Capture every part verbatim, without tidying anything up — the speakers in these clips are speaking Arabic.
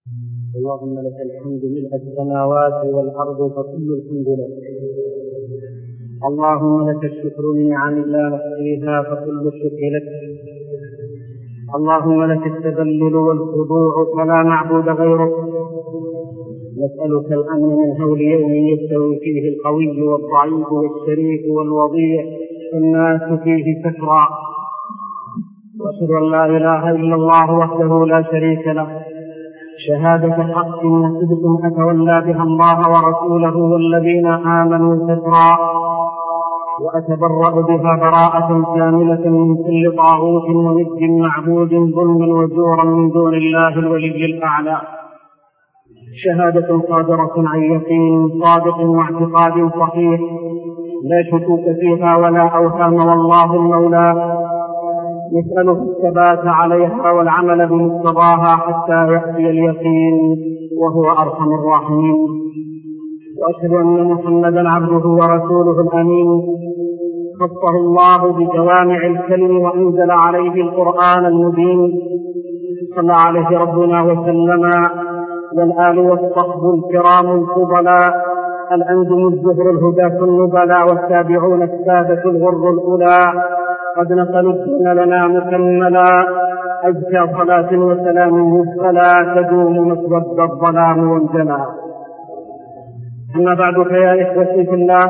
اللهم لك الحمد ملء السماوات والأرض فكل الحمد لك. اللهم لك الشكر بنعم لا نحصيها فكل الشكر لك. اللهم لك التذلل والخضوع فلا معبود غيرك. نسألك الأمن من هول يوم يستوي فيه القوي والضعيف والشريف والوضيع والناس فيه سكرى. وأشهد أن لا إله إلا الله وحده لا شريك له شهادة حق وصدق أتولى بها الله ورسوله والذين آمنوا سكرى. وأتبرأ بها براءة كاملة من كل طاغوت وند معبود ظلما وزورا من دون الله الولي الأعلى. شهادة صادرة عن يقين صادق واعتقاد صحيح لا شكوك فيها ولا أوهام، والله المولى. نسأله الثبات عليها والعمل بمقتضاها حتى يأتي اليقين وهو أرحم الراحمين. وأشهد أن محمدا عبده ورسوله الأمين خصه الله بجوامع الكلم وأنزل عليه القرآن المبين. صلى عليه ربنا وسلم، والآل والصحب الكرام الفضلاء الأنجم الزهر الهدى النبلاء والتابعون السادة الغر الأولى قد نقلوا الدين لنا مكملا. أزكى صلاة وسلام فلا تدوم مسود الظلام والجلال. أما بعد فيا إخوتي في الله،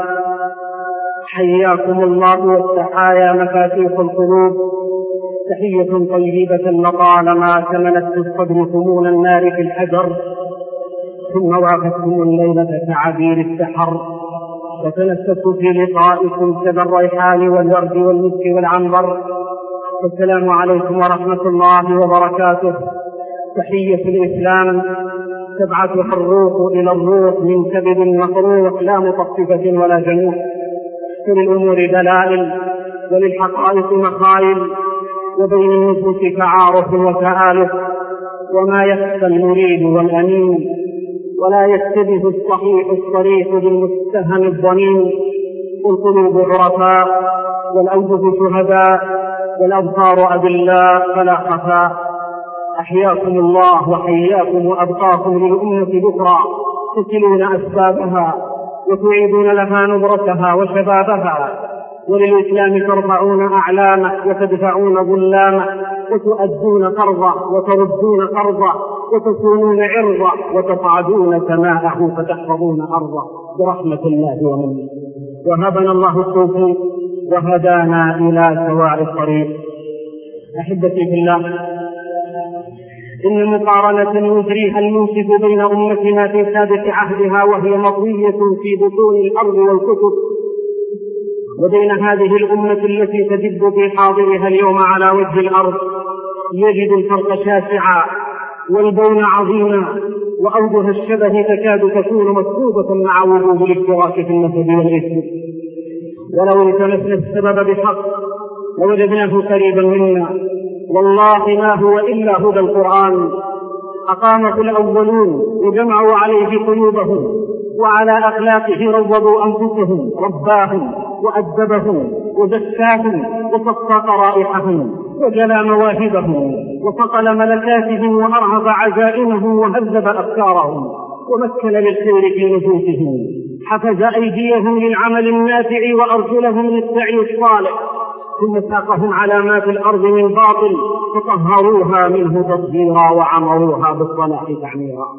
حياكم الله والتحايا مفاتيح القلوب. تحية طيبة لطالما كملت في الصدر ثمون النار في الحجر، ثم وافتكم الليلة كعبير السحر، وتنفست في لقائكم كذا الريحان والورد والمسك والعنبر. السلام عليكم ورحمة الله وبركاته. تحية الإسلام تبعثها الروح إلى الروح من كبد مفروح لا مطففة ولا جنوح. للأمور دلائل وللحقائق مخايل، وبين النفوس تعارف وتآلف، وما يخفى المريد والأمين، ولا يشتبه الصحيح الصريح بالمتهم الضمين. القلوب عرفاء والأوجه شهداء والأبصار أدلاء فلا خفاء. أحياكم الله وحياكم وأبقاكم للأمة بكرى تسلون أسبابها وتعيدون لها نظرتها وشبابها، وللإسلام ترفعون أعلامه وتدفعون ظلامه، وتؤدون قرضه وتردون قرضه، وتصونون عرضه وتصعدون سماءه فتحفظون أرضه برحمة الله ومنه. وهبنا الله التوفيق وهدانا إلى سواء الطريق. أحبتي في الله، إن مقارنة يجريها المنصف بين أمتنا في سابق عهدها وهي مطوية في بطون الأرض والكتب، وبين هذه الأمة التي تدب في حاضرها اليوم على وجه الأرض، يجد الفرق شاسعا والبون عظيما، وأوجه الشبه تكاد تكون مسبوبة مع وجود الاشتراك في النسب والاسم. ولو التمسنا السبب بحق لوجدناه قريبا منا، والله ما هو إلا هدى القرآن. أقامه الأولون وجمعوا عليه قلوبهم، وعلى أخلاقه روضوا أنفسهم، رباهم وأدبهم وزكاهم وصفى قرائحهم وجلى مواهبهم وصقل ملكاتهم وأرهب عزائمهم وهذب أفكارهم ومكن للخير في نفوسهم، حفز أيديهم للعمل النافع وأرجلهم للسعي الصالح، ثم ساقهم على ما في الأرض من باطل فطهروها منه تطهيرا وعمروها بالصلاح تعميرا.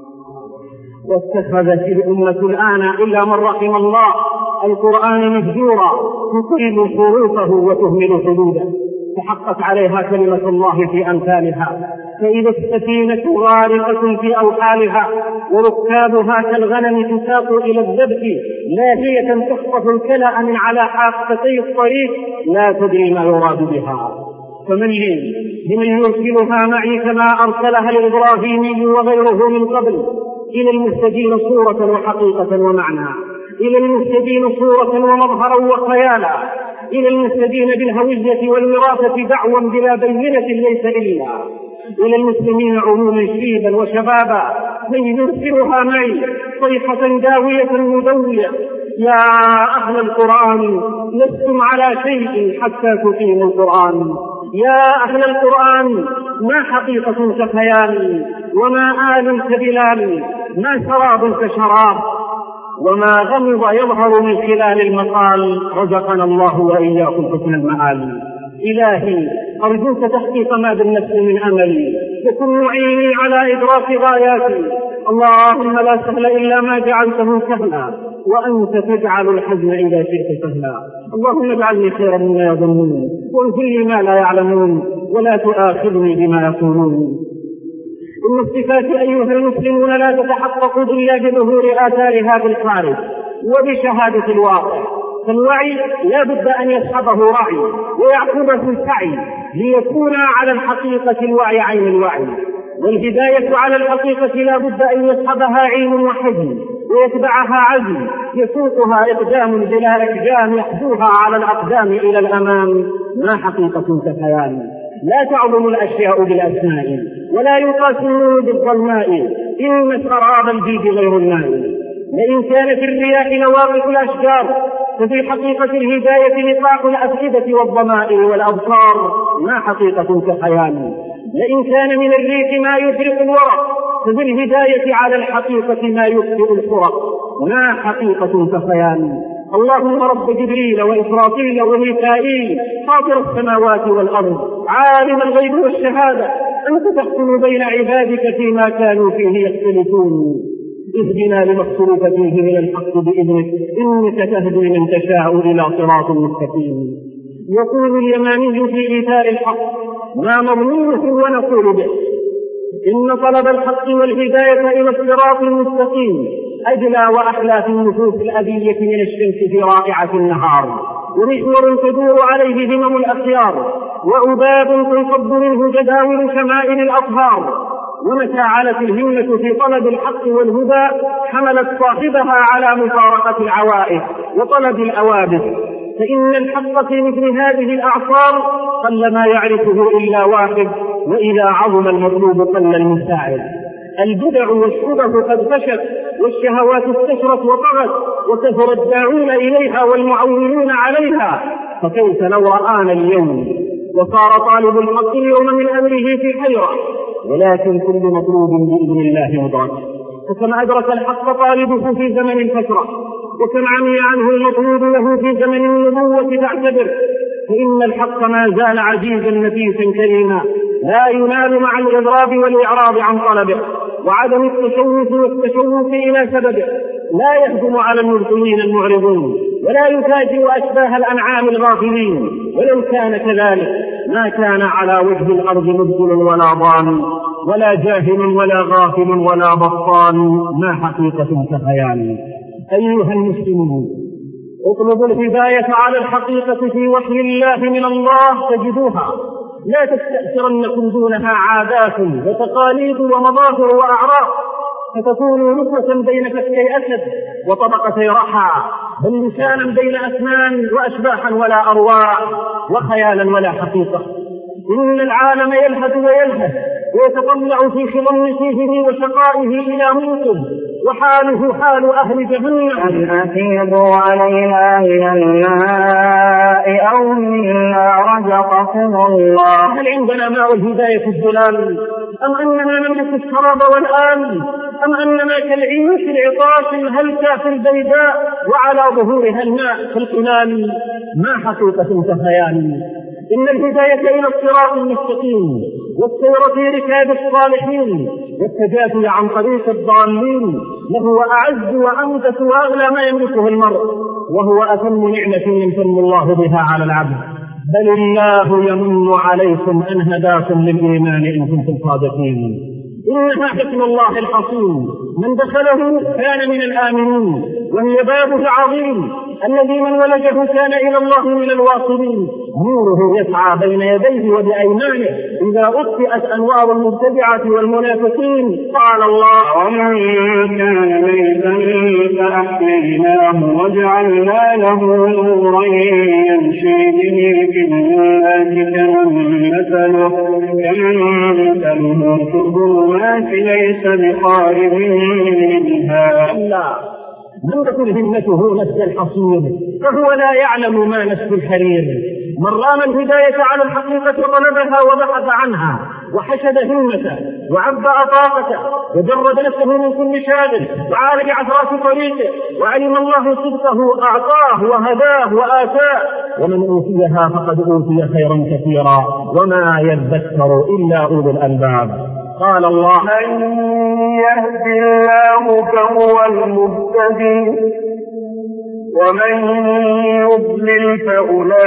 واتخذت الأمة الآن إلا من رحم الله القرآن مهجورا، تقيم شروطه وتهمل حدوده، فحقت عليها كلمة الله في أمثالها. فإذا السفينة غارقة في أوحالها وركابها كالغنم تساق إلى الذبح لاهية تخطف الكلأ من على حافتي الطريق لا تدري ما يراد بها، فمن لي بمن يرسلها معي كما أرسلها الإبراهيمي وغيره من قبل، إلى المهتدين صورة وحقيقة ومعنى، إلى المهتدين صورة ومظهرا وخيالا، إلى المهتدين بالهوية والوراثة دعوا بلا بينة ليس إلا، إلى المسلمين عموما شيبا وشبابا، من يرسلها معي صيحة داوية مدوية. يا أهل القرآن لستم على شيء حتى تقيموا القرآن، يا أهل القرآن ما حقيقة كخيال، وما آل كبلال، ما شراب كشراب، وما غمض يظهر من خلال المقال. رزقنا الله وإياكم حسن المآل. إلهي أرجوك تحقيق ما بالنفس من أملي، وكن معيني على إدراك غاياتي. اللهم لا سهل إلا ما جعلته سهلا، وأنت تجعل الحزن إذا شئت سهلا. اللهم اجعلني خيرا مما يظنون، وانزل لي ما لا يعلمون، ولا تؤاخذني بما يقولون. إن الصفات أيها المسلمون لا تتحقق إلا بظهور آثارها بالخارج وبشهادة الواقع. فالوعي لا بد أن يصحبه رعي ويعقبه السعي ليكون على الحقيقة الوعي عين الوعي، والهداية على الحقيقة لا بد أن يصحبها علم وحزم ويتبعها عزم يسوقها إقدام بلا إحجام يحدوها على الأقدام إلى الأمام. ما حقيقة كخيال. لا تعظم الأشياء بالأسماء، ولا يقاس النور بالظلماء، إن سراب الجيد غير الماء. لئن كانت الرياح لواقف الأشجار، ففي حقيقة الهداية لقاح الأفئدة والضمائر والأبصار. ما حقيقة كخيال. لئن كان من الريح ما يفرق الورق، ففي الهداية على الحقيقة ما يكفئ الفرق. ما حقيقة كخيال. اللهم رب جبريل وإسرافيل وميكائيل فاطر السماوات والأرض عالم الغيب والشهادة، أنت تحكم بين عبادك فيما كانوا فيه يختلفون. اهدنا لما اختلف فيه من الحق بإذنك، إنك تهدي من تشاء إلى صراط مستقيم. يقول اليماني في إيثار الحق ما مضمونه ونقول به، إن طلب الحق والهداية إلى الصراط المستقيم أجلى وأحلى في النفوس الأبية من الشمس في رائعة النهار، ومحور تدور عليه همم الأخيار، وأباب تنصب منه جداول شمائل الأطهار. ومتى علت الهمة في طلب الحق والهدى حملت صاحبها على مفارقة العوائق وطلب الأوابد، فإن الحق في مثل هذه الأعصار قل ما يعرفه إلا واحد، وإذا عظم المطلوب قل المساعد. البدع والشبه قد فشت، والشهوات استشرت وطغت، وكثر الداعون إليها والمعولون عليها. فكيف لو رآنا اليوم وصار طالب الحق اليوم من أمره في حيرة، ولكن كل مطلوب بإذن الله مدرك. وكم أدرك الحق طالبه في زمن الفترة، وكم عمي عنه المطلوب له في زمن النبوة تعتبر. فإن الحق ما زال عزيزا نفيسا كريما، لا ينال مع الإضراب والإعراض عن طلبه وعدم التشوف والتشوف إلى سببه. لا يهجم على المبطلين المعرضون، ولا يفاجئ أشباه الأنعام الغافلين. ولو كان كذلك ما كان على وجه الأرض مبطل ولا ضال، ولا جاهل ولا غافل ولا بطال. ما حقيقة كخيال. أيها المسلمون، اطلبوا الهداية على الحقيقة في وحي الله من الله تجدوها، لا تستأثرنكم دونها عادات وتقاليد ومظاهر وأعراف، فتكونوا نخوة بين فكي أسد وطبقتي رحى، بل لسانا بين أسنان وأشباحا ولا أرواح، وخيالا ولا حقيقة. إن العالم يلهث ويلهث ويتطلع في خضم نسيجه وشقائه إلى منقذ، وحاله حال أهل جهنم. أن أفيضوا علينا من الماء أو مما رزقكم الله. هل عندنا ماء الهداية الزلال، أم أننا نملك الشراب والآن، أم أننا كالعيش العطاش الهلكة في البيداء وعلى ظهورها الماء في القلال؟ ما حقيقة كخيال. إن الهداية إلى الصراط المستقيم والسير في ركاب الصالحين والتجافي عن طريق الضالين لهو أعز وأنفس وأغلى ما يملكه المرء، وهو أتم نعمة يمتن الله بها على العبد. بل الله يمن عليكم أن هداكم للإيمان إن كنتم صادقين. إنها حكم الله الحصين، من دخله كان من الآمنين، وهي بابه العظيم الذي من ولجه كان إلى الله من الواصلين. نوره يسعى بين يديه وبأيمانه إذا أطفئت أنوار المبتدعة والمنافقين. قال الله: ومن كان ميتا فأحييناه وجعلنا له نورا يمشي به في الناس كمن مثله في الظلمات ليس بخارج منها. من تكن همته نسج الحصير فهو لا يعلم ما نسج الحرير. من رام الهداية على الحقيقة طلبها وبحث عنها وحشد همته وعبأ طاقته وجرد نفسه من كل شاغل وعال بعثرات طريقه وعلم الله صدقه أعطاه وهداه وآتاه، ومن أوتيها فقد أوتي خيرا كثيرا وما يذكر إلا أولو الألباب. قال الله: من يهد الله فهو المهتدي ومن يضلل فأولئك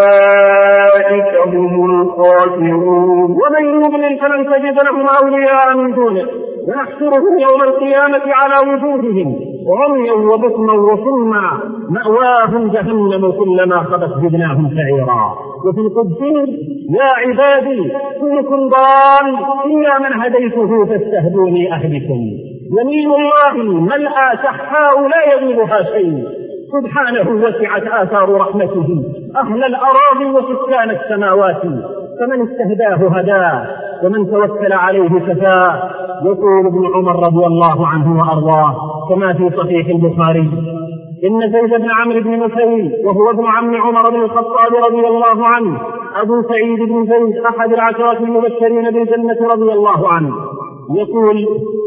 هم الخاسرون. ومن يضلل فلن تجد لهم أولياء من دونه ونحشرهم يوم القيامة على وجوههم عميا وبكما وصما مأواهم جهنم كلما خبت زدناهم سعيرا. وفي القدسين: يا عبادي كلكم ضال إلا من هديته فاستهدوني أهدكم. يمين الله ملأى سحاء لا يغيبها شيء، سبحانه وسعت آثار رحمته أهل الأراضي وسكان السماوات، فمن استهداه هداه ومن توكل عليه كفاه. يقول ابن عمر رضي الله عنه وأرضاه كما في صحيح البخاري: إن زيد بن عمرو بن نفيل وهو ابن عم عمر بن الخطاب رضي الله عنه أبو سعيد بن زيد أحد العشرة المبشرين بالجنة رضي الله عنه يقول: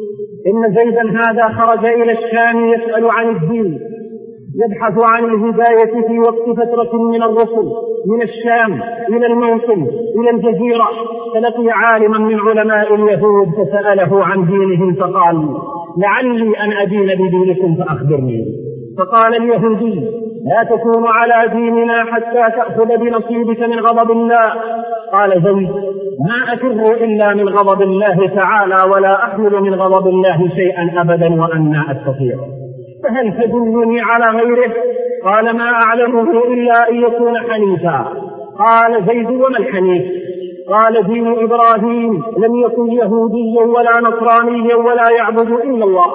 إن زيدا هذا خرج إلى الشام يسأل عن الدين، يبحث عن الهداية في وقت فترة من الرسل من الشام إلى الموصل إلى الجزيرة، فلقي عالما من علماء اليهود فسأله عن دينهم فقال: لعلي أن أدين بدينكم فأخبرني. فقال اليهودي: لا تكون على ديننا حتى تأخذ بنصيبك من غضب الله. قال زيد: ما أفر إلا من غضب الله تعالى ولا أحمل من غضب الله شيئا أبدا وأنا أستطيع، فهل تدلني على غيره؟ قال: ما أعلمه إلا أن يكون حنيفا. قال زيد: وما الحنيف؟ قال: دين إبراهيم لم يكن يهوديا ولا نصرانيا ولا يعبد إلا الله.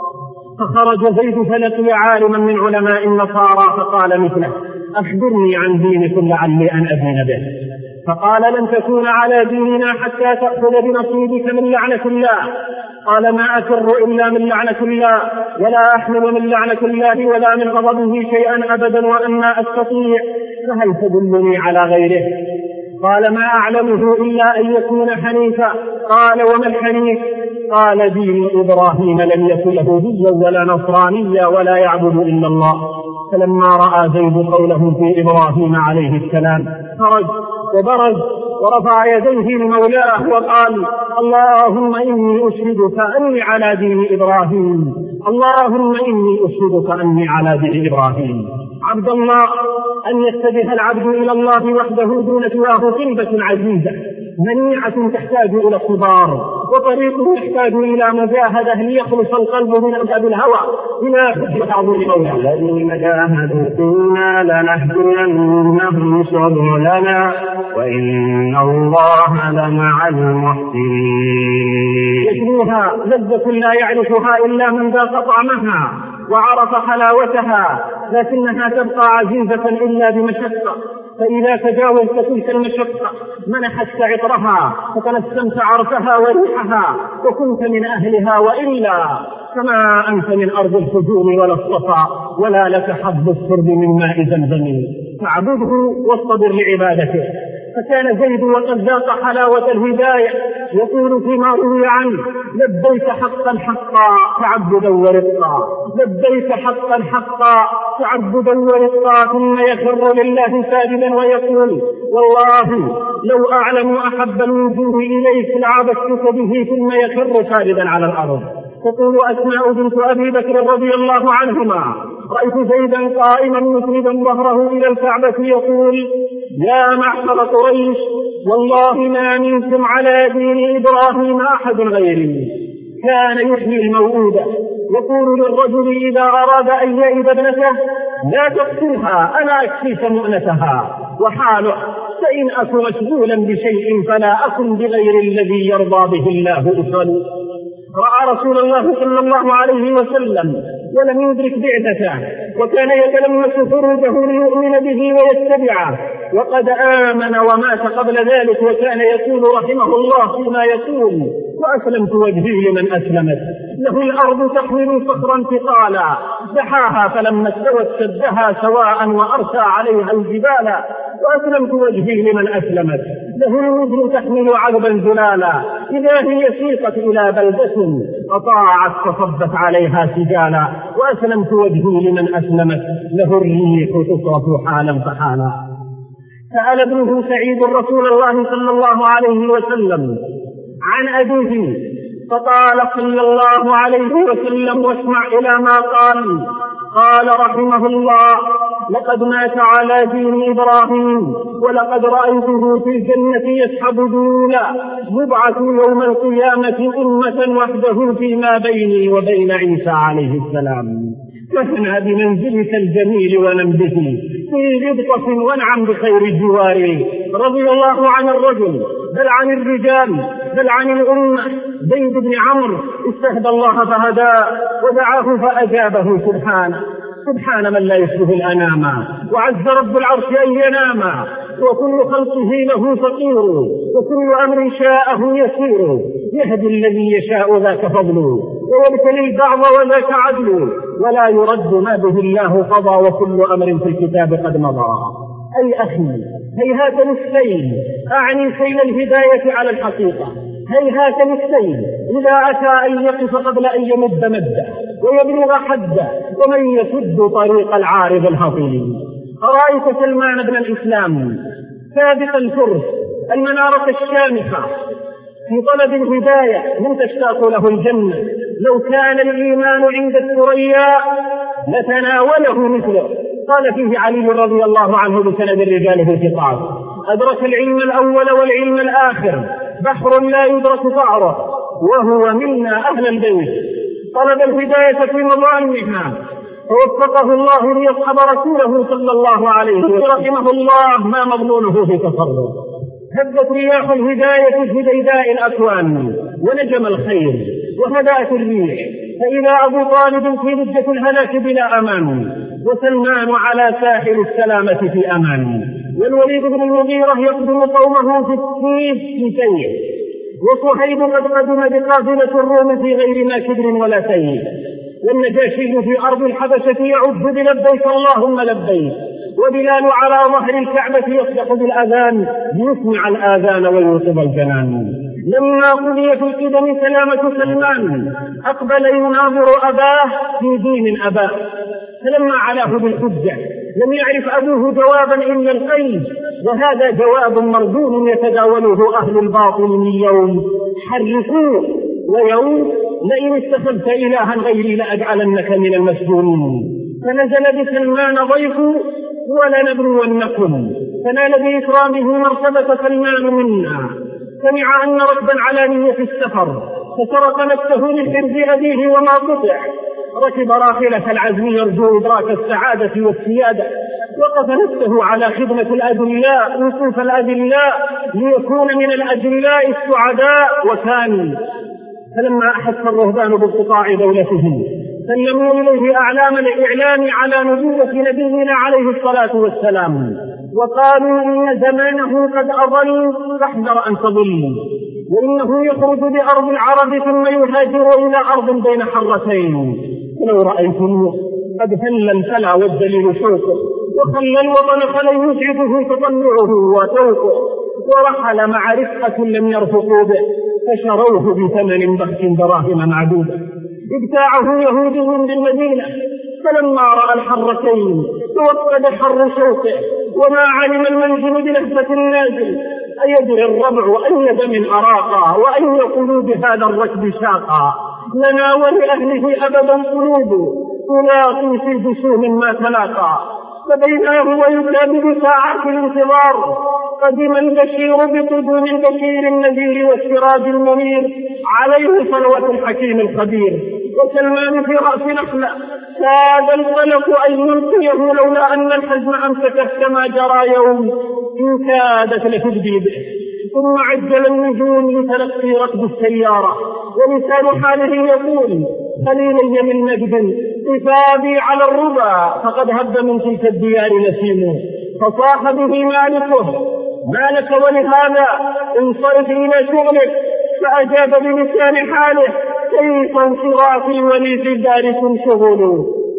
فخرج زيد فلقي عالما من علماء النصارى فقال مثله: أخبرني عن دينكم لعلي أن أدين به. فقال: لن تكون على ديننا حتى تأخذ بنصيبك من لعنة الله. قال: ما أفر إلا من لعنة الله ولا أحمل من لعنة الله ولا من غضبه شيئا أبدا وأنا أستطيع، فهل تدلني على غيره؟ قال: ما أعلمه إلا أن يكون حنيفا. قال: وما الحنيف؟ قال: دين إبراهيم لم يكن يهوديا ولا نصرانيا ولا يعبد إلا الله. فلما رأى زيد قوله في إبراهيم عليه السلام خرج وبرز ورفع يديه لمولاه وقال: اللهم إني أشهدك أني على دين إبراهيم، اللهم إني أشهدك أني على دين إبراهيم. عبد الله، أن يتجه العبد إلى الله وحده دون سواه قلبة عزيزة منيعة تحتاج إلى الصبار، وطريق يحتاج إلى مجاهدة ليخلص القلب من أبعد الهوى إلى حب تعظيم مولاه. الذين جاهدوا فينا لنهدينهم سبلنا وإن الله لمع المحسنين. يتلوها لذة لا يعرفها إلا من ذاق طعمها وعرف حلاوتها، لكنها تبقى عزيزة إلا بمشقة، فإذا تجاوزت تلك المشقة منحتك عطرها فتنسمت عرفها وريحها وكنت من أهلها، وإلا كما أنت من أرض الفجور ولا الصفا ولا لك حظ الشرب من ماء زمزم. فاعبده واصطبر لعبادته. فكان زيد وقد ذاق حلاوة الهداية يقول فيما روي عنه: لبيك حقا حقا تعبدا ورقا، لبيك حقا حقا تعبدا ورقا، ثم يخر لله ساجدا ويقول: والله لو أعلم أحب الوجوه إليك لعبدتك به، ثم يخر ساجدا على الأرض. تقول أسماء بنت أبي بكر رضي الله عنهما: رأيت زيدا قائما مسندا ظهره إلى الكعبة يقول: يا معشر قريش، والله ما منكم على دين إبراهيم أحد غيري. كان يحيي الموءودة، يقول للرجل إذا أراد أن يئد ابنته: لا تقتلها أنا أكفيك مؤنتها. وحاله: فإن أكن مشغولا بشيء فلا أكن بغير الذي يرضى به الله أفعل. رأى رسول الله صلى الله عليه وسلم ولم يدرك بعثته، وكان يتلمس خروجه ليؤمن به ويتبعه، وقد آمن ومات قبل ذلك، وكان يقول رحمه الله فيما يقول: وأسلمت وجهي لمن أسلمت، له الأرض تحمل صخرا ثقالا، دحاها فلما استوت شدها سواء وأرسى عليها الجبال، وأسلمت وجهي لمن أسلمت، له الوجه تحمل عذبا زلالا، إذا هي سيقت إلى بلدة أطاعت فصبت عليها سجالا، وأسلمت وجهي لمن أسلمت، له الريح تصرف حالا فحالا. سأل ابنه سعيد رسول الله صلى الله عليه وسلم عن أبيه فقال صلى الله عليه وسلم واسمع إلى ما قال، قال رحمه الله: لقد مات على دين إبراهيم، ولقد رأيته في الجنة يسحب ذولا، يبعث يوم القيامة أمة وحده فيما بيني وبين عيسى عليه السلام. فاحنا بمنزلك الجميل ونمده في غبطة وانعم بخير جواري. رضي الله عن الرجل بل عن الرجال بل عن الأمة زيد بن عمرو استهدى الله فهداه ودعاه فأجابه سبحانه. سبحان من لا يشبه الأنام، وعز رب العرش أن ينام، وكل خلقه له فقير، وكل أمر شاءه يسير، يهدي الذي يشاء ذاك فضل، ويبتلي البعض وذاك عدل، ولا يرد ما به الله قضى، وكل أمر في الكتاب قد مضى. أي أخي هيهات للسيل، أعني سيل الهداية على الحقيقة، هيهات للسيل إذا أتى أن يقف قبل أن يمد مده ويبلغ حده، ومن يسد طريق العارض الهطيل. أرأيت سلمان بن الإسلام سابق الفرس المنارة الشامخة في طلب الهداية من تشتاق له الجنة، لو كان الإيمان عند الثريا لتناوله مثله. قال فيه علي رضي الله عنه بسند الرجال في الثقات: أدرك العلم الأول والعلم الآخر، بحر لا يدرك قعره، وهو منا أهل البيت. طلب الهداية في مظالمها فوفقه الله ليصحب رسوله صلى الله عليه وسلم رحمه الله ما مضمونه في تصرف. هبت رياح الهداية في جيداء الأكوان ونجم الخير وهدأت الريح، فإذا أبو طالب في لجة الهلاك بلا أمان، وسلمان على ساحل السلامة في أمان، والوليد بن المغيرة يقدم قومه في السيف في سيف، وصهيب قد قدم بقافلة الروم في غير ما كبر ولا سيف، والنجاشي في أرض الحبشة يعد بلبيك اللهم لبيك، وبلال على ظهر الكعبة يصدق بالأذان ليسمع الآذان ويوصب الجنان. لما قضي في القدم سلامة سلمان أقبل يناظر أباه في دين أباه، فلما علاه بالحجة لم يعرف أبوه جوابا إلا القيد، وهذا جواب مردود يتداوله أهل الباطل من يوم حرفوه، ويوم لئن اتخذت إلها غيري لأجعلنك من المسجونين. فنزل بسلمان ضيف ولنبلونكم، فنال بإكرامه مرتبة سلمان منا. سمع أن ركبا على نية السفر فسرق نفسه لحرز أبيه وما قطع، ركب راحلة العزم يرجو إدراك السعادة والسيادة، وقف نفسه على خدمة الأدلاء وصوف الأدلاء ليكون من الأدلاء السعداء. وكان فلما أحس الرهبان بانقطاع دولته سلموا إليه أعلام الإعلام على نبوة نبينا عليه الصلاة والسلام، وقالوا إن زمانه قد أضل فاحذر أن تضل، وإنه يخرج بأرض العرب ثم يهاجر إلى أرض بين حرتين. ولو رأيتموه قد هل الفلا والدليل شوقه، وخلى الوطن فلا يسعده تطلعه وتوقه، ورحل مع رفقة لم يرفقوا به فشروه بثمن بخس دراهم معدودة. ابتاعه يهودي بالمدينة، فلما رأى الحرتين توقد حر شوقه، وما علم المنزل بلهفة النازل أيدري الربع أن دم أراقا، وأن قلوب هذا الركب شاقا، لنا ولأهله أبدا قلوب تلاقي في جسوم ما تلاقى. فبيناه ويكابد ساعات الانتظار قدم البشير بقدوم البشير النذير والسراج المنير، عليه صلوة الحكيم الخبير. وسلمان في رأس نخلة كاد القلق أن يلقيه لولا أن الحزن أمسكه كما جرى يوم إن كادت لتبدي به. ثم عجل النجوم لتلقي ركب السيارة، ولسان حاله يقول قليلا من نجد إفادي على الربا، فقد هب من تلك الديار نسيمه. فصاح به مالكه ما لك ولهذا انصرف إلى شغلك، فأجاب بلسان حاله كيف انصرافي ولي في داركم شغل.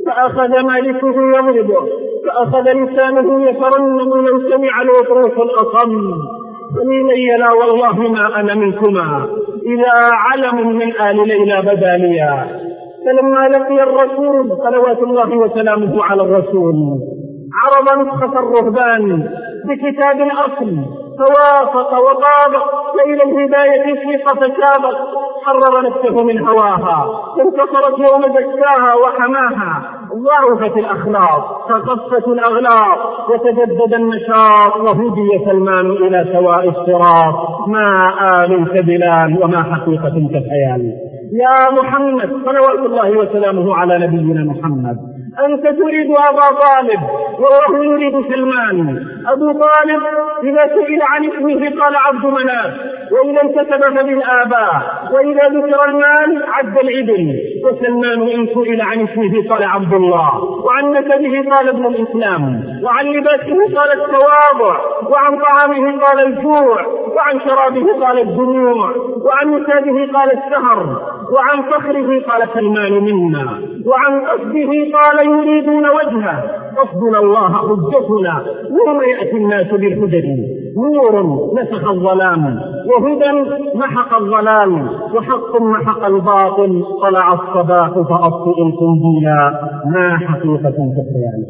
فأخذ مالكه يضربه، فأخذ لسانه يترنم لو سمع الوطروس الأصم. قليلي لا والله ما أنا منكما إذا علم من آل ليلى بدا ليا. فلما لقي الرسول صلوات الله وسلامه على الرسول عرض نسخة الرهبان بكتاب الأصل فوافق وطابق إلى الهداية فيق فسابق، حرر نفسه من هواها، انتصرت يوم زكاها وحماها، ضعفت الأخلاق فخفت الأغلاق وتجدد النشاط وهدي سلمان إلى سواء الصراط. ما آل كبلان وما حقيقة كخيال. يا محمد صلوات الله وسلامه على نبينا محمد، أنت تريد أبا طالب وهو يريد سلمان. أبو طالب إذا سئل عن اسمه قال عبد مناف، وإذا انتسب فبالآباء، وإذا ذكر المال عد العدل. وسلمان إن سئل عن اسمه قال عبد الله، وعن نسبه قال ابن الإسلام، وعن لباسه قال التواضع، وعن طعامه قال الجوع، وعن شرابه قال الدموع، وعن نسابه قال السهر، وعن فخره قال سلمان منا، وعن قصده قال يريدون وجهه. قصدنا الله حجتنا يوم يأتي الناس بالهدى، نور نسخ الظلام، وهدى محق الظلام، وحق محق الباطل. طلع الصباح فأطفئ القنديل، ما حقيقة كالخيال.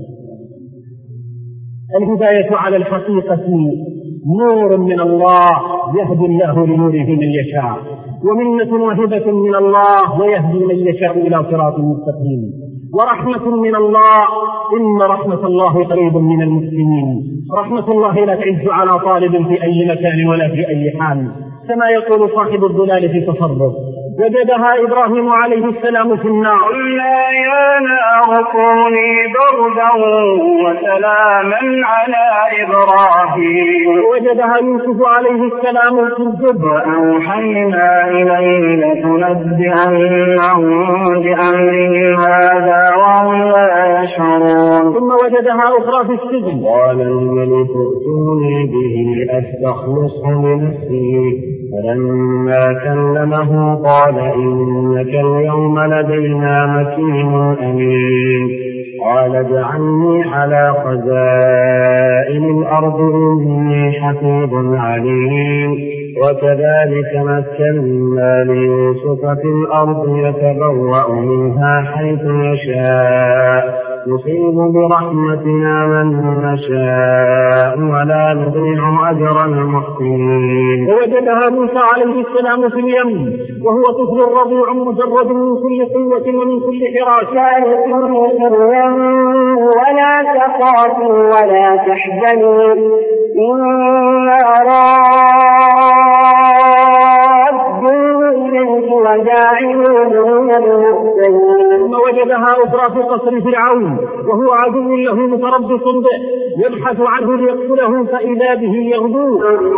الهداية على الحقيقة نور من الله يهدي الله لنوره من يشاء، ومنة وهبة من الله ويهدي من يشاء إلى صراط مستقيم، ورحمة من الله. إن رحمة الله قريب من المسلمين. رحمة الله لا تعز على طالب في أي مكان ولا في أي حال، كما يقول صاحب الضلال في تصرف. وجدها إبراهيم عليه السلام في النار، قلنا يا نار كوني بردا وسلاما على إبراهيم. وجدها يوسف عليه السلام في الجب، وأوحينا إليه لتنبئنهم بأمرهم هذا وهم لا يشعرون. ثم وجدها أخرى في السجن، قال الملك ائتوني به أستخلصه لنفسي. فلما كلمه قال إنك اليوم لدينا مكين أمين. قال اجعلني على خزائن الأرض إني حفيظ عليم. وكذلك مكنا ليوسف في الأرض يتبوأ منها حيث يشاء، نصيب برحمتنا من نشاء ولا نضيع أجر المحسنين. ووجدها موسى عليه السلام في اليم وهو طفل رضيع مجرد من كل قوة ومن كل حراك، لا يكون سرا ولا تخافوا ولا تحزنوا إنا رادوه إليك وجاعلوه من المرسلين. ثم وجدها أخرى في قصر فرعون وهو عدو له متربص به يبحث عنه ليقتله فإذا به يغدو.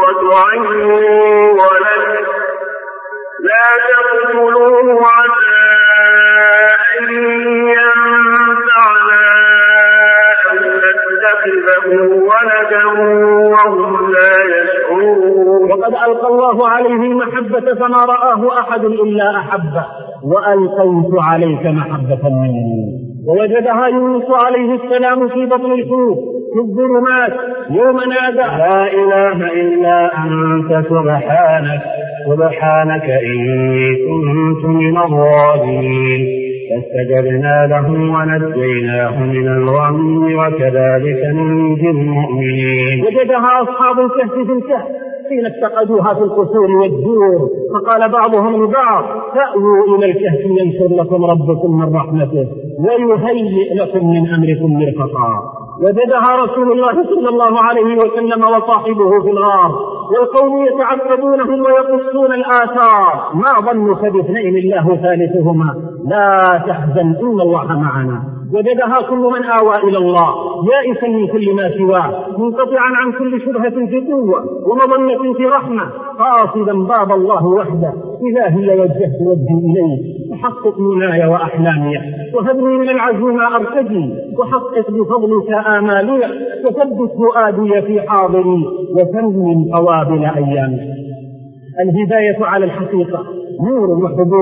لا تقتلوه عسى أن ينفعنا أو نتخذه ولدا وهم لا يشعرون. وقد ألقى الله عليه المحبة فما رآه أحد إلا أحبه، وألقيت عليك محبة مني. ووجدها يونس عليه السلام في بطن الحوت في الظلمات يوم نادى لا إله إلا أنت سبحانك سبحانك إني كنت من الظالمين. فاستجبنا له ونجيناه من الغم وكذلك ننجي المؤمنين. وجدها أصحاب الكهف في الكهف حين افتقدوها في القصور والدور، فقال بعضهم لبعض فأووا إلى الكهف ينشر لكم ربكم من رحمته ويهيئ لكم من أمركم مرفقا. وجدها رسول الله صلى الله عليه وسلم وصاحبه في الغار والقوم يتعقبونهم ويقصون الآثار، ما ظنك باثنين الله ثالثهما لا تحزن إن الله معنا. وجدها كل من آوى إلى الله يائسا من كل ما سواه، منقطعا عن كل شبهة في قوة ومظنة في رحمة، قاصدا باب الله وحده. إلهي وجهت وجهي إليه فحقق مناي وأحلامي، وهب لي من العزم ما أرتجي، وحقق بفضلك آمالي، وثبت فؤادي في حاضري وتمم قوابل أيامي. الهداية على الحقيقة نور وحضور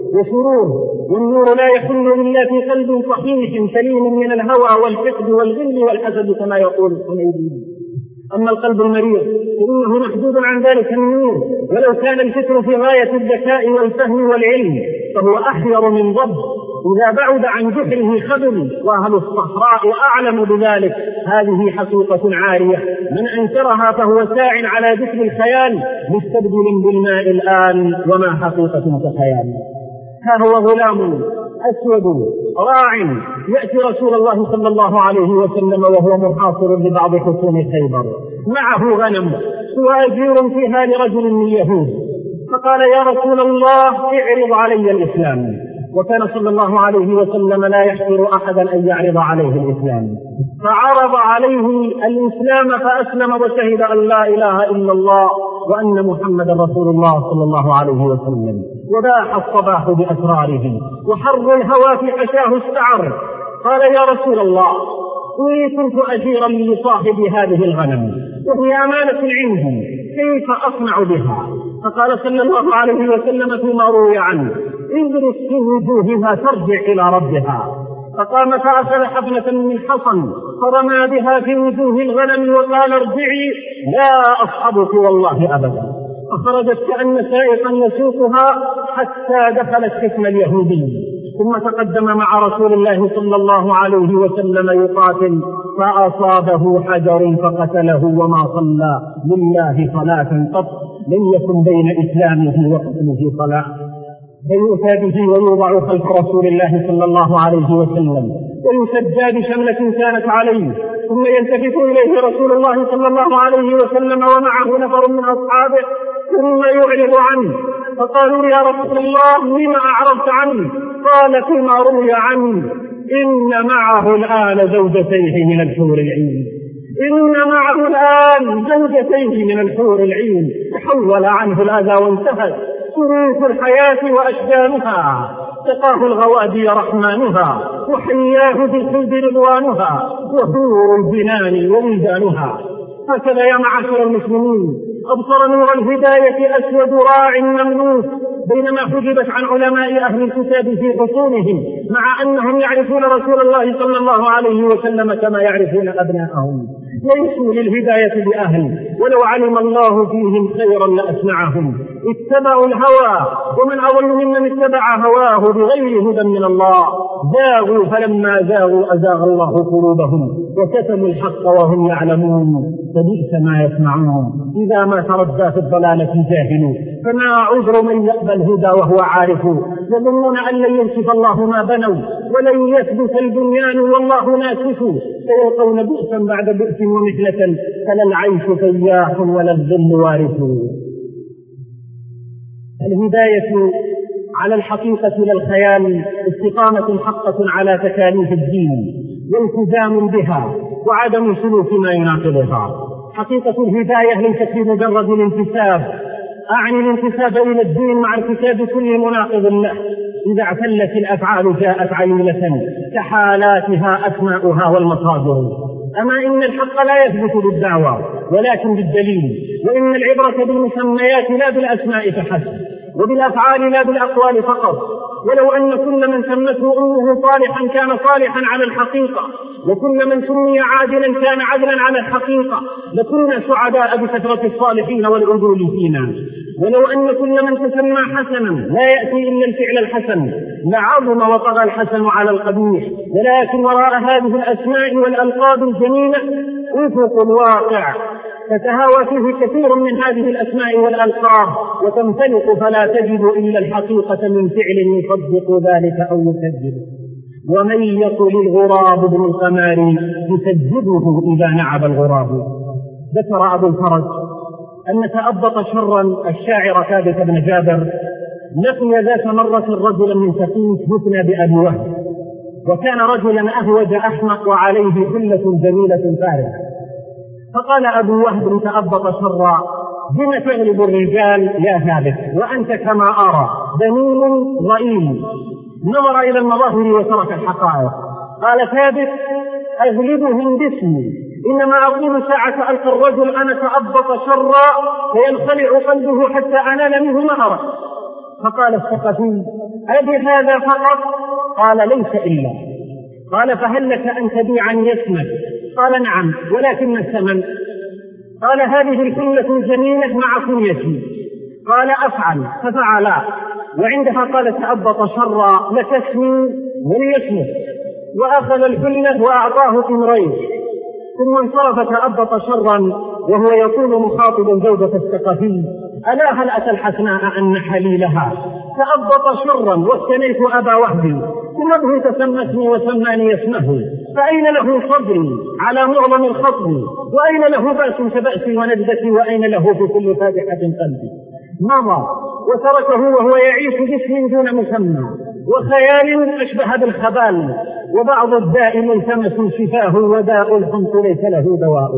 وسرور، والنور لا يحل إلا في قلب صحيح سليم من الهوى والحقد والغل والحسد كما يقول الحميدي. أما القلب المريض فإنه محدود عن ذلك النور، ولو كان الفكر في غاية الذكاء والفهم والعلم فهو أحير من ضب إذا بعد عن جحره خبل، وأهل الصحراء أعلم بذلك. هذه حقيقة عارية، من أنكرها فهو ساع على ذكر الخيال مستبدل بالماء الآن، وما حقيقة كخيال. ها هو غلام أسود راع يأتي رسول الله صلى الله عليه وسلم وهو محاصر لبعض حصون خيبر، معه غنم وأجير فيها لرجل من يهود، فقال يا رسول الله اعرض علي الإسلام، وكان صلى الله عليه وسلم لا يحقر أحدا أن يعرض عليه الإسلام، فعرض عليه الإسلام فأسلم وشهد أن لا إله إلا الله وأن محمد رسول الله صلى الله عليه وسلم. وباح الصباح بأسراره وحر الهوى في حشاه استعر. قال يا رسول الله إني كنت أجيرا لصاحب هذه الغنم وهي أمانة عندي، كيف أصنع بها؟ فقال صلى الله عليه وسلم فيما روي عنه اجلس في وجوهها ترجع إلى ربها. فقام فأخذ حفنة من حصن فرمى بها في وجوه الغنم وقال ارجعي لا أصحبك والله أبدا. فخرجت كأن سائقا يسوقها حتى دخلت حصن اليهودي، ثم تقدم مع رسول الله صلى الله عليه وسلم يقاتل فأصابه حجر فقتله، وما صلى لله صلاة قط لم يكن بين إسلامه وقتله صلاة. فيؤتى به ويوضع خلف رسول الله صلى الله عليه وسلم ويسجى بشملة كانت عليه، ثم يلتفت إليه رسول الله صلى الله عليه وسلم ومعه نفر من أصحابه ثم يعرض عنه. فقالوا يا رسول الله لما أعرضت عنه؟ قال فيما روي عنه إن معه الآن زوجتيه من الحور العين، إن معه الآن زوجتيه من الحور العين. تحول عنه الأذى وانتهت سروف الحياة وأشجانها، سقاه الغوادي رحمانها وحياه بالخلد رضوانها وحور الجنان وولدانها. هكذا يا معاشر المسلمين أبصر نور الهداية أسود راع مملوك، بينما حجبت عن علماء أهل الكتاب في حصونهم مع أنهم يعرفون رسول الله صلى الله عليه وسلم كما يعرفون أبناءهم. ليسوا للهداية بأهل، ولو علم الله فيهم خيرا لأسمعهم. اتبعوا الهوى، ومن أضل ممن اتبع هواه بغير هدى من الله. زاغوا فلما زاغوا أزاغ الله قلوبهم وكتموا الحق وهم يعلمون. فبئس ما يسمعون إذا ما تردى في الضلالة جاهل، فما عذر من يقبل الهدى وهو عارف. يظنون أن لن ينسف الله ما بنوا ولن يثبت البنيان والله ناسف، سيلقون بؤسا بعد بؤس ومثلة، فلا العيش سياح ولا الذل وارث. الهداية على الحقيقة لا الخيال استقامة حقة على تكاليف الدين والتزام بها وعدم سلوك ما يناقضها. حقيقة الهداية ليست بمجرد الانتساب، أعني الانتساب إلى الدين مع ارتكاب كل مناقض له. إذا اعتلت الأفعال جاءت عليلة كحالاتها أسماؤها والمصادر. أما إن الحق لا يثبت بالدعوة ولكن بالدليل، وإن العبرة بالمسميات لا بالأسماء فحسب، وبالأفعال لا بالأقوال فقط. ولو أن كل من سمته أمه صالحا كان صالحا على الحقيقة، وكل من سمي عادلا كان عدلا على الحقيقة، لكنا سعداء بكثرة الصالحين والعدول فينا. ولو أن كل من تسمى حسنا لا يأتي إلا الفعل الحسن لعظم وطغى الحسن على القبيح. ولكن وراء هذه الأسماء والألقاب الجميلة أفق الواقع تتهاوى فيه كثير من هذه الأسماء والألقاب وتمتلق، فلا تجد إلا الحقيقة من فعل يصدق ذلك أو يكذب. ومن يقل الغراب ابن القمار يكذبه إذا نعب الغراب. ذكر أبو الفرج أن تأبط شرا الشاعر ثابت بن جابر لقي ذات مرة رجلا من ثقيف يثنى بأبي وهب، وكان رجلا أهوج أحمق وعليه حلة جميلة فارغة. فقال أبو وهب تأبط شرا بما تغلب الرجال يا ثابت وأنت كما أرى دميم ضئيل. نظر إلى المظاهر وترك الحقائق. قال ثابت أغلبهم باسمي، إنما أقول ساعة ألقى الرجل أنا تأبط شرا فينخلع قلبه حتى أنال منه مهرة. فقال الثقفي: أبي هذا فقط؟ قال: ليس إلا. قال: فهل لك أن تبيعني اسمك؟ قال: نعم، ولكن الثمن. قال: هذه الحلة الجميلة مع كنيتي. قال: أفعل. ففعلا، وعندها قال: تأبط شرا لك اسمي وليسمك. وأخذ الحلة وأعطاه تمرين، ثم انصرف تأبط شرا وهو يقول مخاطبا زوجة الثقفي: ألا هل أتى الحسناء أن حليلها؟ تأبط شرا واستنيت أبا وهبي، ثم ابه تسمتني وسماني اسمه، فأين له صبري على معظم الخطب؟ وأين له بأس كبأسي وندبتي؟ وأين له في كل فاتحة قلبي؟ مضى وتركه وهو يعيش جسم دون مسمى وخيال أشبه بالخبال. وبعض الداء ملتمس شفاه، وداء الحمق ليس له دواء.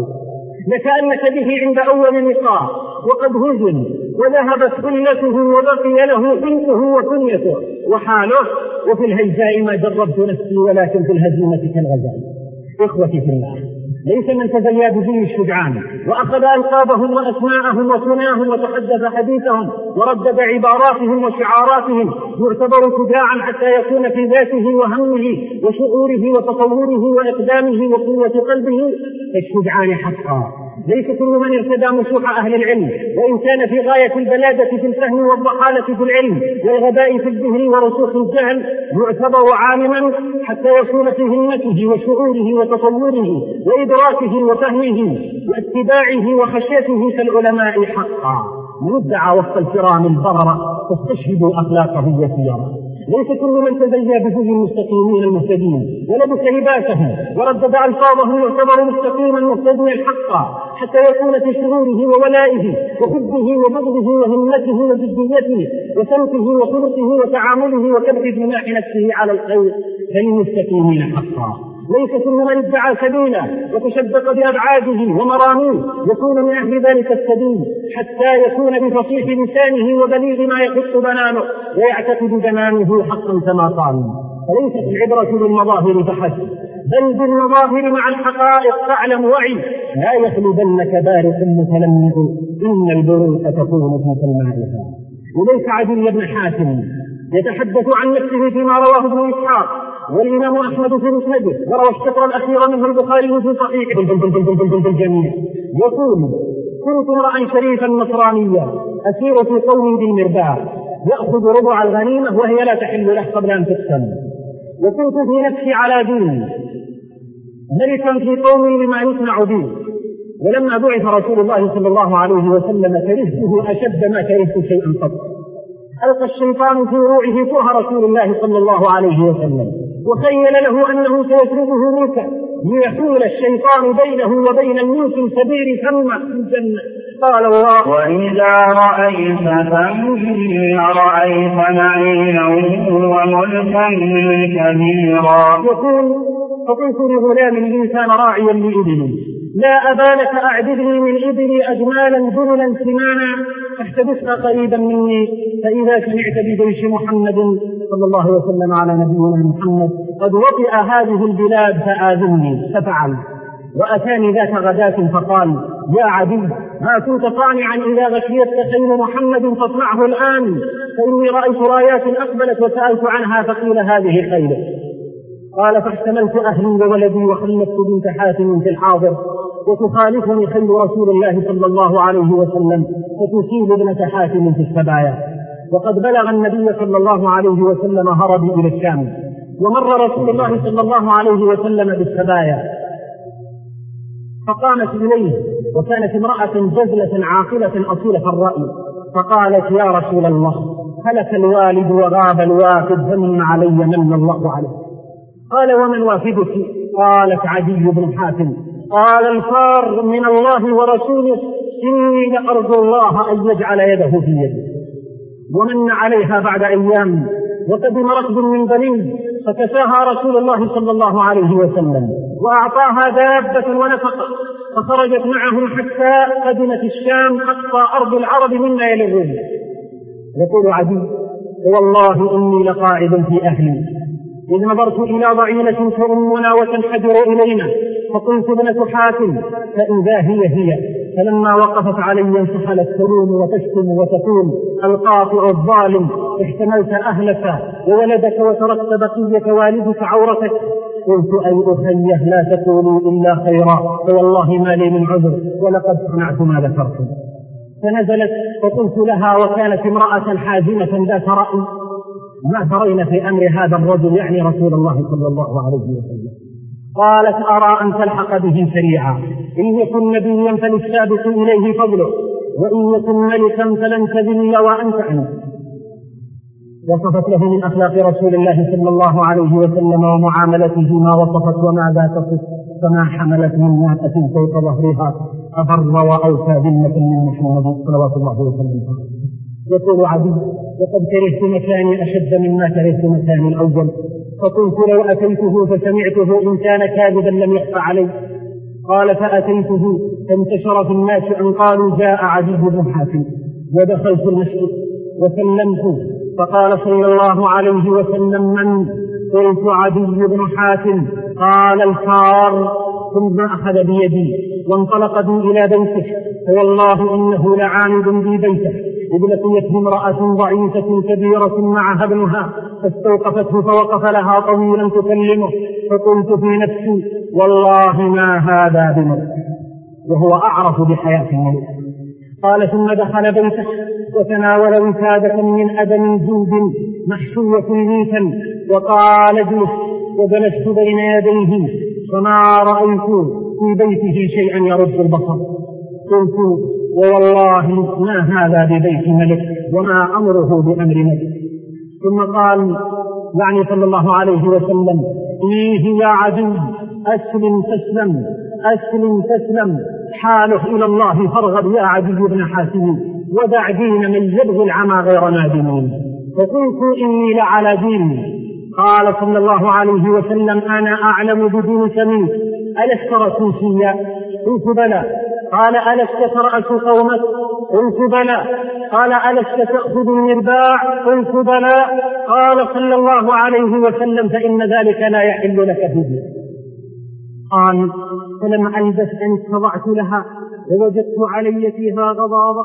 لكأنك به عند أول لقاء وقد هزم وذهبت كلته وبقي له حنكه وكنيته وحاله. وفي الهيجاء ما جربت نفسي، ولكن في الهزيمة كالغزال. إخوتي في الله، ليس من تزيا به الشجعان وأخذ ألقابهم وأسماءهم وكناهم وتحدث حديثهم وردد عباراتهم وشعاراتهم يعتبر شجاعا حتى يكون في ذاته وهمه وشعوره وتصوره وإقدامه وقوة قلبه كالشجعان حقا. ليس كل من ارتدى مشوح أهل العلم، وإن كان في غاية البلادة في الفهم والضحالة في العلم والغباء في الذهن ورسوخ الجهل، يعتبر عالما حتى يكون في همته وشعوره وتصوره وإدراكه وفهمه واتباعه وخشيته كالعلماء حقا. من ادعى وسط الكرام البررة فاستشهدوا أخلاقه وسيرا. ليس كل من تزيا بزي المستقيمين المهتدين ولبس لباسهم وردد ألفاظه يعتبر مستقيما مهتديا حقا حتى يكون في شعوره وولائه وحبه وبغضه وهمته وجديته وسمته وخلقه وتعامله وكبح جناح نفسه على الخير كالمستقيمين حقا. ليس كل من ادعى سبيلا وتشبق بأبعاده ومراميه يكون من أهل ذلك السبيل حتى يكون بفصيح لسانه وبليغ ما يخط بنانه ويعتقد بنانه حقا كما قال. فليست العبرة بالمظاهر فحسب، بل بالمظاهر مع الحقائق. فاعلم وعي لا يخلدنك بارق متلمع، إن البروق تكون في سلمائها. وليس عدي بن حاتم يتحدث عن نفسه فيما رواه ابن إسحاق والإمام أحمد في مسنده، وروى الشطر الأخير منه البخاري في صحيحه الجميع، يقول: كنت امرأ شريفا نصرانيا أسير في قومي بالمرباع يأخذ ربع الغنيمة وهي لا تحل له قبل أن تقسم، وكنت في نفسي على دين ملكا في قومي لما يصنع به. ولما بعث رسول الله صلى الله عليه وسلم كرهته أشد ما كرهت شيئا قط. ألقى الشيطان في روعه فوها رسول الله صلى الله عليه وسلم وخيل له أنه سيطرده منك ليحول الشيطان بينه وبين الملك الكبير ثم في الجنة. قال الله: وإذا رأيت ثم رأيت نعيما وملكا كبيرا. يقول: فقلت لغلام لي كان راعيا لإبلي: لا أبا لك أعددني من إبلي أجمالا ذللا سمانا فاحتبسها قريبا مني، فإذا سمعت بجيش محمد صلى الله وسلم على نبينا محمد قد وطئ هذه البلاد فآذني. ففعل، وأتاني ذات غداة فقال: يا عدي، ما كنت طانعا إذا غشيت خيل محمد فاصنعه الآن، فإني رأيت رايات أقبلت وسألت عنها فقيل هذه خيله. قال: فاحتملت أهلي وولدي وخلفت بنت حاتم في الحاضر، وتخالفني خيل رسول الله صلى الله عليه وسلم فتصيب ابنة حاتم في السبايا. وقد بلغ النبي صلى الله عليه وسلم هربي إلى الشام، ومر رسول الله صلى الله عليه وسلم بالسبايا فقامت إليه، وكانت امرأة جزلة عاقلة أصيلة الرأي، فقالت: يا رسول الله، هلك الوالد وغاب الوافد فمن علي من الله عليه. قال: ومن وافدك؟ قالت: عدي بن حاتم. قال: الفار من الله ورسوله، إني لأرجو الله أن يجعل يده في يده. ومن عليها بعد أيام وقدم ركب من بني فكساها رسول الله صلى الله عليه وسلم وأعطاها دابة ونفقة، فخرجت معهم حتى قدمت الشام أقصى أرض العرب مما يلي الروم. يقول عدي: والله إني لقاعد في أهلي إذ نظرت إلى ضعينة تؤمنا وتنحدر إلينا، فقلت: ابنة حاتم، فإذا هي هي، فلما وقفت علي انسحلت تلوم وتشتم وتقول القاطع الظالم احتملت أهلك وولدك وتركت بقية والدك عورتك. قلت أي أخيه لا تقولوا إلا خيرا فوالله ما لي من عذر ولقد صنعت ما ذكرتم. فنزلت فقلت لها وكانت امرأة حازمة ذات رأي ما ترين في أمر هذا الرجل يعني رسول الله صلى الله عليه وسلم؟ قالت أرى أن تلحق به سريعا إن يكن نبيا فللسابق إليه فضله وإن يكن ملكا فلن تذل وأنت عنه. وصفت له من أخلاق رسول الله صلى الله عليه وسلم ومعاملته ما وصفت وماذا تصف فما حملت من ناقة فوق ظهرها أبر وأوفى ذمة من محمد صلوات الله وسلم. يقول عدي وقد كرهت مكاني أشد مما كرهت مكاني الأول فقلت لو أتيته فسمعته إن كان كاذبا لم يخفى علي. قال فأتيته فانتشر في الناس أن قالوا جاء عدي بن حاتم ودخلت المسجد وسلمت فقال صلى الله عليه وسلم من؟ قلت عدي بن حاتم. قال الفار ثم أخذ بيدي وانطلق بي إلى بيته فوالله إنه لعامد بي بيته إذ لقيته امرأة ضعيفة كبيرة معها ابنها فاستوقفته فوقف لها طويلا تكلمه فقلت في نفسي والله ما هذا بمرء وهو أعرف بحياة الملك. قال ثم دخل بيته وتناول وسادة من أدم جلد محشوة ليفا وقال جلس وجلست بين يديه فما رأيت في بيته شيئا يرد البصر. قلت ووالله ما هذا ببيت ملك وما أمره بأمر ملك. ثم قال يعني صلى الله عليه وسلم إيه يا عدو أسلم تسلم أسلم تسلم حاله إلى الله فارغب يا عدي بن حاتم ودع دين من يبغي العمى غير نادمين. فقلت إني لعلى ديني. قال صلى الله عليه وسلم أنا أعلم بدينك منك ألست رسوسيا؟ قلت بلى. قال ألست ترأس قومك؟ قلت بلى. قال ألست تأخذ المرباع؟ قلت بلى. قال صلى الله عليه وسلم فإن ذلك لا يحل لك فيه. قال فلما ألبس أن اتضعت لها ووجدت علي فيها غضاضة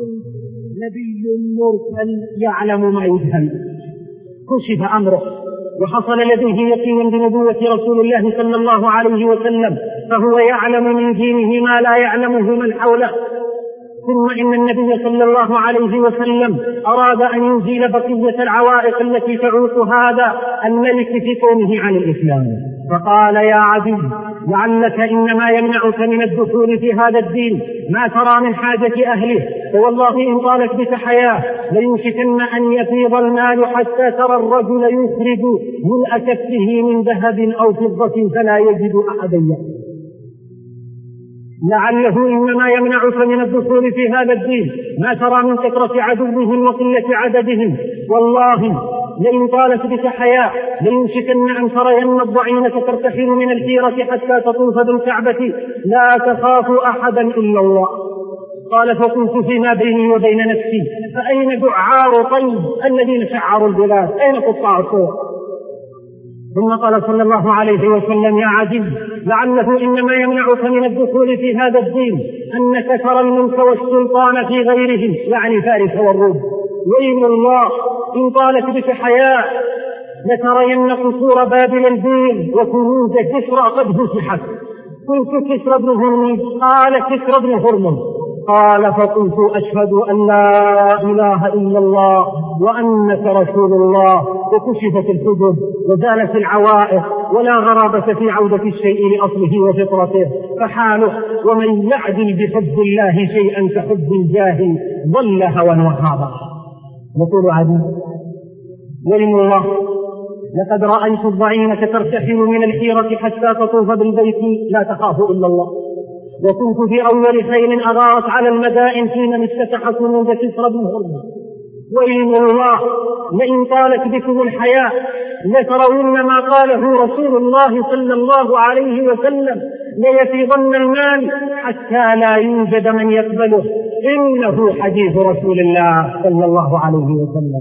نبي مرسل يعلم ما يفهم كشف أمره وحصل لديه يقين بنبوة رسول الله صلى الله عليه وسلم فهو يعلم من دينه ما لا يعلمه من حوله. ثم إن النبي صلى الله عليه وسلم أراد أن يزيل بقية العوائق التي تعوق هذا الملك في قومه عن الإسلام فقال يا عدي لعلك إنما يمنعك من الدخول في هذا الدين ما ترى من حاجة أهله فوالله إن طالت بك حياة ليوشكن أن يفيض المال حتى ترى الرجل يخرج ملء كفه من ذهب أو فضة فلا يجد أحدا. لعله إنما يمنعك من الدخول في هذا الدين ما ترى من كثرة عدوهم وقلة عددهم والله لئن طالت بك حياة ليوشكن أن ترين الضعينة ترتحل من الحيرة حتى تطوف بالكعبة لا تخاف أحدا إلا الله. قال فقلت فيما بيني وبين نفسي فأين دعار طيب الذين شعروا البلاد أين قطاع الصور؟ ثم قال صلى الله عليه وسلم يا عدي لعله إنما يمنعك من الدخول في هذا الدين أنك ترى الملك والسلطان في غيرهم يعني فارس والروم وإن الله إن طالت بك حياة لترين قصور بابل البيض وكنوز كسرى قد فتحت. قلت كسرى بن هرمز؟ قال كسرى بن هرمز. قال فقلت أشهد أن لا إله إلا الله وأنك رسول الله وكشفت الحجب وزالت العوائق ولا غرابة في عودة الشيء لأصله وفطرته فحاله ومن يعدل بحب الله شيئا كحب الجاهل ضل هوى وخابا. يقول عدي ولم الله لقد رأيت الضعينة ترتحل من الحيرة حتى تطوف بالبيت لا تخاف إلا الله وكنت في أول خيل أغارت على المدائن حين افتتح كنوز كسرى بن هرمز. وإن الله لئن طالت بكم الحياة لترون ما قاله رسول الله صلى الله عليه وسلم ليفيضن المال حتى لا يوجد من يقبله إنه حديث رسول الله صلى الله عليه وسلم.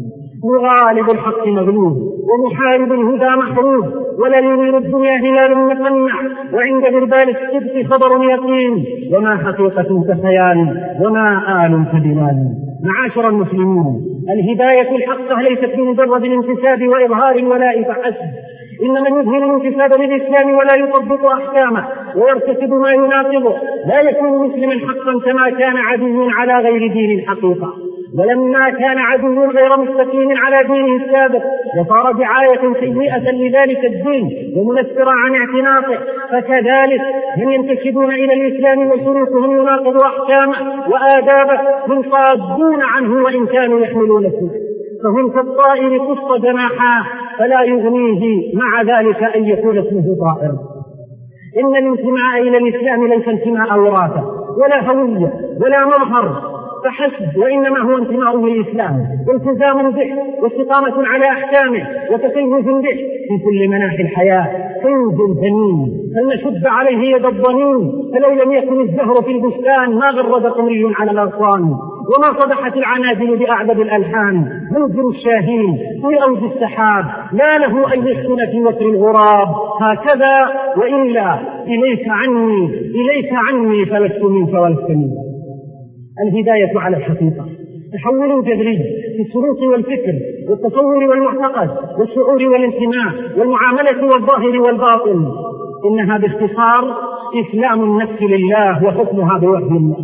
مغالب الحق مغلوب ومحارب الهدى محروب، ولا ينير الدنيا هلال مقنع، وعند غربال الصدق خبر يقين، وما حقيقة كخيال وما آل كبلال. معاشر المسلمين، الهداية الحقة ليست بمجرد الانتساب وإظهار الولاء فحسب، إن من يظهر الانتساب للإسلام ولا يطبق أحكامه ويرتكب ما يناقضه لا يكون مسلما حقا كما كان عدو على غير دين الحقيقة. ولما كان عدو غير مستقيم على دينه السابق وصار دعاية سيئة لذلك الدين ومنفرا عن اعتناقه، فكذلك من ينتسبون إلى الإسلام وسلوكهم يناقض أحكامه وآدابه هم صادون عنه وإن كانوا يحملون اسمه، فهم كالطائر قص جناحاه فلا يغنيه مع ذلك أن يكون اسمه طائر. إن الانتماء إلى الإسلام ليس انتماء وراثة ولا هوية ولا مظهر فحسب، وإنما هو انتماء للإسلام والتزام به واستقامة على أحكامه وتكيف به في كل مناحي الحياة. كنز ثمين فلنشد عليه يد الضنين، فلو لم يكن الزهر في البستان ما غرد قمري على الأغصان، وما صدحت العنادل بأعذب الألحان. منزل الشاهين في أوج السحاب لا له أن يسكن في وتر الغراب، هكذا وإلا إليك عني إليك عني فلست منك ولست منك. الهداية على الحقيقة تحول جذري في السلوك والفكر والتصور والمعتقد والشعور والانتماء والمعاملة والظاهر والباطن. إنها باختصار إسلام النفس لله وحكمها بوحي الله.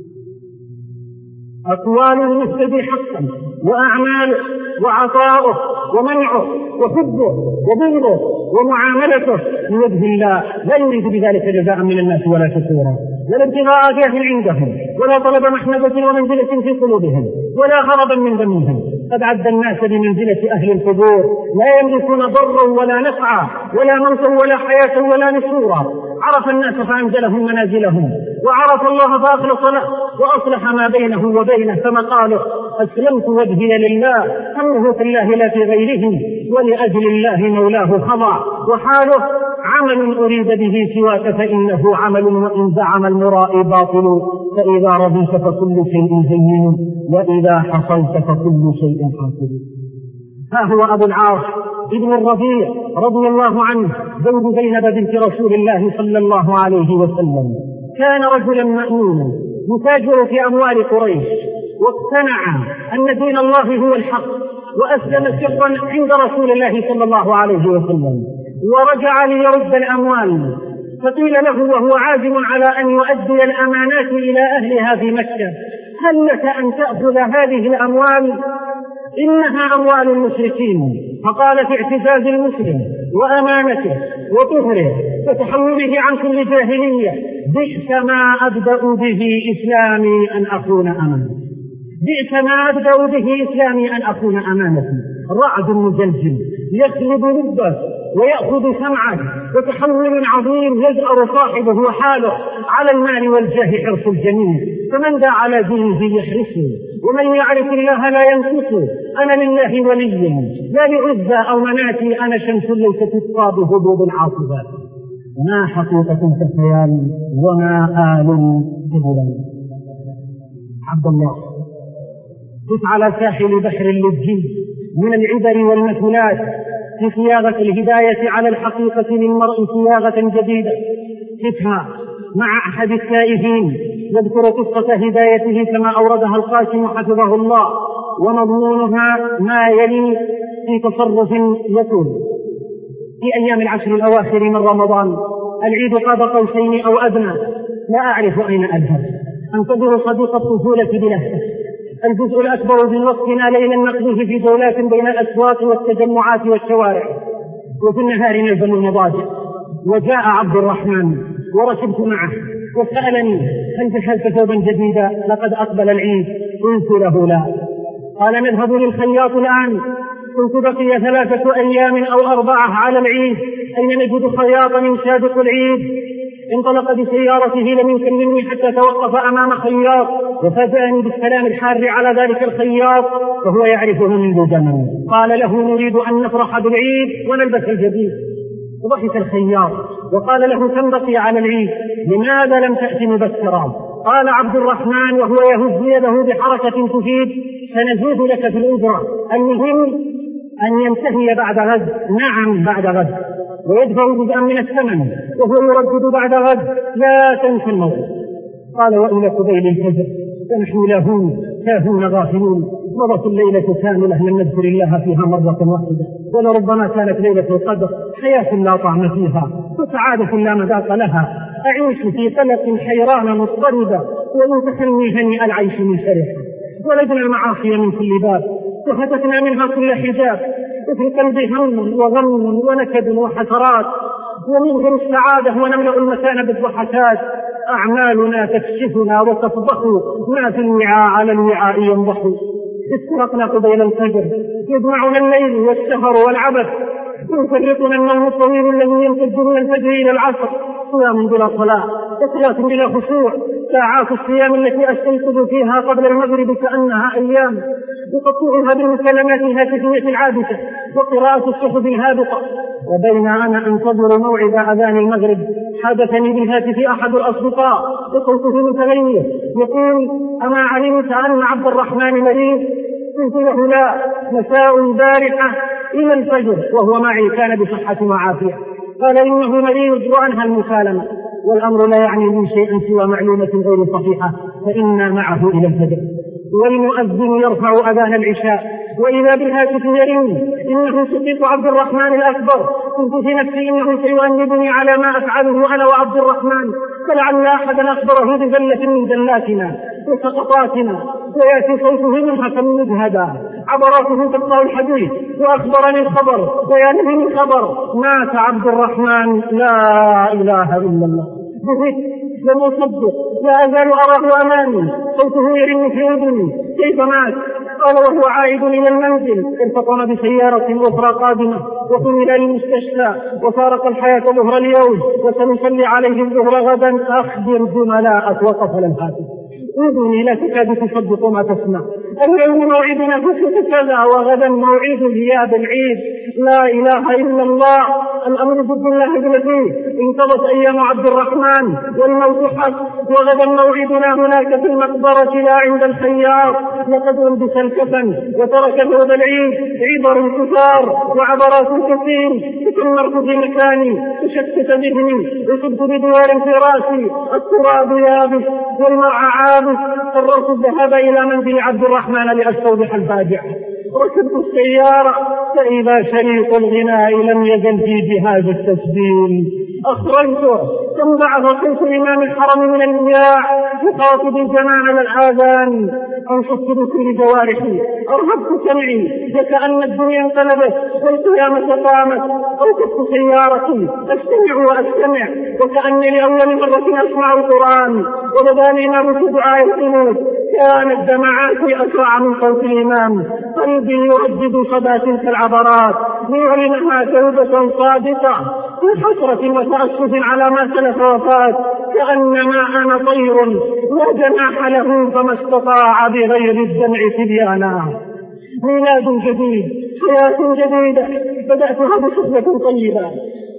أقوال المهتدي حقا وأعماله وعطاؤه ومنعه وحبه وبغضه ومعاملته لوجه الله لا يريد بذلك جزاء من الناس ولا شكورا ولا ابتغاء جاه عندهم ولا طلب محمدة ومنزلة في قلوبهم ولا غرضا من ذنوبهم. قد عد الناس بمنزلة أهل القبور لا يملكون ضرا ولا نفعا ولا موتا ولا حياة ولا نشورا. عرف الناس فأنزلهم منازلهم، وعرف الله فأخلص له وأصلح ما بينه وبينه، فما قاله أسلمت وجهي لله أمره في الله لا في غيره ولأجل الله مولاه خضع، وحاله عمل أريد به سواك فإنه عمل وإن زعم المرائي باطل، فإذا رضيت فكل شيء زين وإذا حصلت فكل شيء حاصل. ها هو أبو العاص ابن الربيع رضي الله عنه زوج زينب بنت رسول الله صلى الله عليه وسلم، كان رجلا مأمونا يتاجر في أموال قريش، واقتنع أن دين الله هو الحق، وأسلم سرا عند رسول الله صلى الله عليه وسلم، ورجع ليرد الأموال، فقيل له وهو عازم على أن يؤدي الأمانات إلى أهلها في مكة: هل لك أن تأخذ هذه الأموال؟ إنها أموال المشركين. فقال في اعتزاز المسلم وأمانته وطهره وتحوله عن كل جاهلية: بئس ما أبدأ به إسلامي أن أكون أمانة، بئس ما أبدأ به إسلامي أن أكون أمانة. رعد مجلجل يقلب لبه ويأخذ سمعه، وتحول عظيم يجأر صاحبه وحاله على المال والجاه حرص الجميع. فمن دعا على دينه يحرسه، ومن يعرف الله لا ينقصه. أنا لله ولي لا لعزى أو مناتي، أنا شمس ليس تسقى بهبوب العاصفات. ما حقيقة كخيال وما آل كبلان. عبد الله قف على ساحل بحر اللجي من العبر والمثلات في صياغة الهداية على الحقيقة للمرء صياغة جديدة. قفها مع أحد التائهين يذكر قصة هدايته كما أوردها القاسم حفظه الله، ومضمونها ما يلي في تصرف يقول: في أيام العشر الأواخر من رمضان العيد قاب قوسين أو أدنى، لا أعرف أين أذهب، أنتظر صديق الطفولة بلهفة. الجزء الأكبر من وقتنا ليلا نقضيه في جولات بين الأسواق والتجمعات والشوارع، وفي النهار نلزم المضاجع. وجاء عبد الرحمن وركبت معه وسألني: هل دخلت ثوبا جديدا؟ لقد أقبل العيد. قلت له: لا. قال: نذهب للخياط الآن. قلت: بقي ثلاثة أيام أو أربعة على العيد، أين نجد خياطا يسابق العيد؟ انطلق بسيارته لم يكلمني حتى توقف أمام خياط، وفاجأني بالسلام الحار على ذلك الخياط فهو يعرفه منذ زمن. قال له: نريد أن نفرح بالعيد ونلبس الجديد. وضحك الخياط وقال له: كم بقي على العيد؟ لماذا لم تأتي مبكرا؟ قال عبد الرحمن وهو يهز يده بحركة تفيد: سنزيد لك في الأجرة. المهم أن ينتهي بعد غد. نعم بعد غد، ويدفع جزءا من الثمن وهو يردد بعد غد لا تنسى الموت. قال وإلى قبيل الفجر ونحن لاهون كافون غافلون، مضت الليلة كاملة لم نذكر الله فيها مرة واحدة، ولربما كانت ليلة القدر حياة لا طعم فيها وسعادة لا مذاق لها. أعيش في قلق حيران مضطربة وينتحلني هنيئ العيش من شرحة. ولدنا المعاصي من كل باب وفتتنا منها كل حجاب، وفي قلبي هم وغم ونكد وحسرات، ومنهم السعادة ونملأ المكان بالضحكات. أعمالنا تكشفنا وتفضح ما في الوعاء على الوعاء ينضح. استرقنا قبيل الفجر يجمعنا الليل والسهر والعبث، يفرقنا النوم الطويل الذي يمتد من الفجر إلى العصر، صيام بلا صلاة وصلاة بلا خشوع، ساعات الصيام التي أستيقظ فيها قبل المغرب كأنها أيام، يقطعها بالمكالمات الهاتفية العابثة وقراءة الصحف الهابطة. وبين أنا أنتظر موعد أذان المغرب حدثني بالهاتف أحد الأصدقاء وصوته متغير يقول أما علمت أن عبد الرحمن مريض؟ قلت له لا، مساء البارحة إلى الفجر وهو معي كان بصحة وعافية. قال إنه مريض وأنهى المكالمة، والأمر لا يعني لي شيئا سوى معلومة غير صحيحة، فإنا معه إلى الفجر. والمؤذن يرفع أذان العشاء وإذا بالهاتف يرن إنه صديق عبد الرحمن الأكبر. كنت في نفسي إنه سيؤنبني على ما أفعله أنا وعبد الرحمن، فلعل أحدا أخبره بذلة من ذلاتنا وسقطاتنا، ويأتي صوته منها مجهدا عبراته تقطع الحديث. وأخبرني الخبر ويأتيني الخبر مات عبد الرحمن. لا إله إلا الله. بهت لم أصدق، لا أزال أراه أمامي، صوته يرن في أذني. كيف مات؟ قال وهو عائد إلى المنزل التقم بسيارة أخرى قادمة وحمل للمستشفى وفارق الحياة ظهر اليوم، وسنصلي عليه الظهر غدا. أخبر زملاءك. وقفل الهاتف. أذني لا تكاد تصدق ما تسمع. اليوم موعدنا فسد كذا وغدا موعد غياب العيد. لا إله إلا الله. الأمر ضد الله بالذي انقضت أيام عبد الرحمن والموت حق، وغدا موعدنا هناك في المقبرة لا عند الخيار. لقد لبس الكفن وترك ثوب العيد. عبر كثار وعبرات كثير تكمرت في مكاني وشتت ذهني وصبت بدوار في راسي. التراب يابس والمرعى عابس. قررت الذهاب إلى منزل عبد الرحمن لأستوضح الفاجعة. ركبت السيارة فإذا شريط الغناء لم يزل في جهاز التسجيل. أخرجته ثم بعث صوت إمام الحرم من المياه يخاطب الجماعة على الآذان. أنشدت بكل جوارحي، أرهبت سمعي وكأن الدنيا انقلبت والقيامة قامت. أوقفت سيارتي أستمع وأستمع وكأني لأول مرة أسمع القرآن، وبدا لي نبت دعاء القنوت. كانت دمعاتي أسرع من صوت الإمام. قلبي يردد صدى تلك العبرات ليعلنها توبة صادقة في حسرة وتأسف على ما سلف وفات. كأنما أنا طير لا جناح له فما استطاع بغير الدمع تبيانا. ميلاد جديد، حياة جديدة بدأتها بصحبة طيبة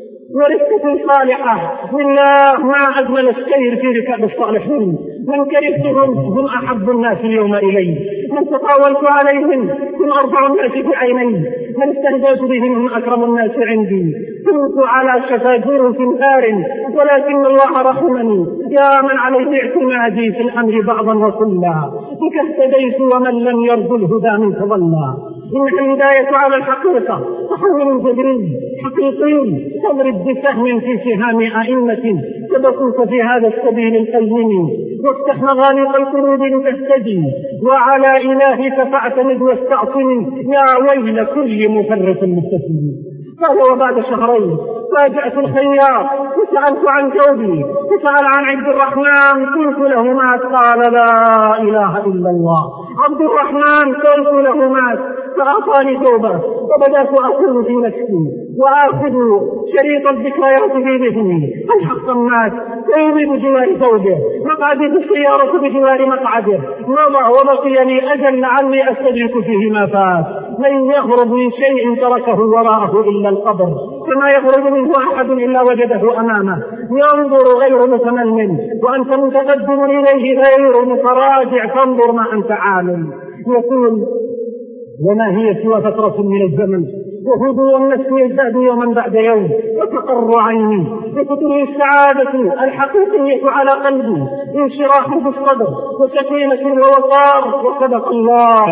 ورفقة صالحة. بالله ما أجمل السير في ركاب الصالحين. من كرهتهم هم أحب الناس اليوم إلي، من تطاولت عليهم هم أرفع الناس في عيني، من استهزأت بهم هم أكرم الناس عندي. كنت على شفا جرف نار ولكن الله رحمني. يا من عليه اعتمادي في الأمر بعضا وكلا، بك اهتديت ومن لم يرجو الهدى منك ضلا. إن الهداية على الحقيقة تحول جبري حقيقي تضرب بسهم في سهام أئمة سبقوك في هذا السبيل القيم. وافتح مغاليق القلوب لتهتدي، وعلى إلهك فاعتمد واستعصني. يا ويل كل مفرط مستسلم. قال وبعد شهرين فاجأت الخيار وسألت عن جوبي، فسأل عن عبد الرحمن. قلت له مات. قال لا إله إلا الله. عبد الرحمن. قلت له مات. فأعطاني توبة وبدأت أقول في نفسي وآخذ شريط الذكريات في ذهني. الحق الناس توبي بجوار توبه، مقعدي في السيارة بجوار مقعده. مضى وبقي لي أجل لعلي أستدرك فيه ما فات. من يهرب من شيء تركه وراءه إلا القبر، كما يهرب منه أحد إلا وجده أمامه. ينظر غير متململ وأنت متقدم إليه غير متراجع، فانظر ما أنت عامل. يقول وما هي سوى فترة من الزمن وهدوء النفس يزداد يوما بعد يوم وتقر عيني وتطري السعادة الحقيقية على قلبي انشراح في الصدر وسكينة ووقار وصدق الله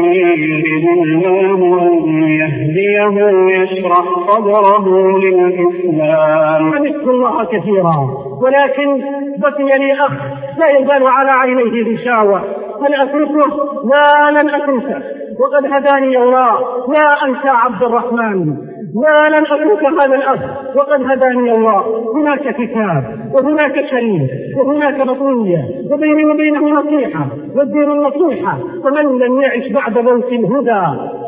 الله أن يهديه يشرح صدره للإسلام. حمدت الله كثيرا ولكن بقي لي أخ لا يزال على عينيه غشاوة هل أتركه؟ لا لن أتركه وقد هداني الله لا أنسى عبد الرحمن لا لن أترك هذا الأخ وقد هداني الله. هناك كتاب وهناك شريف وهناك بطوية وبيني وبينه نصيحة والدين النصيحة فمن لم يعش بعد موت الهدى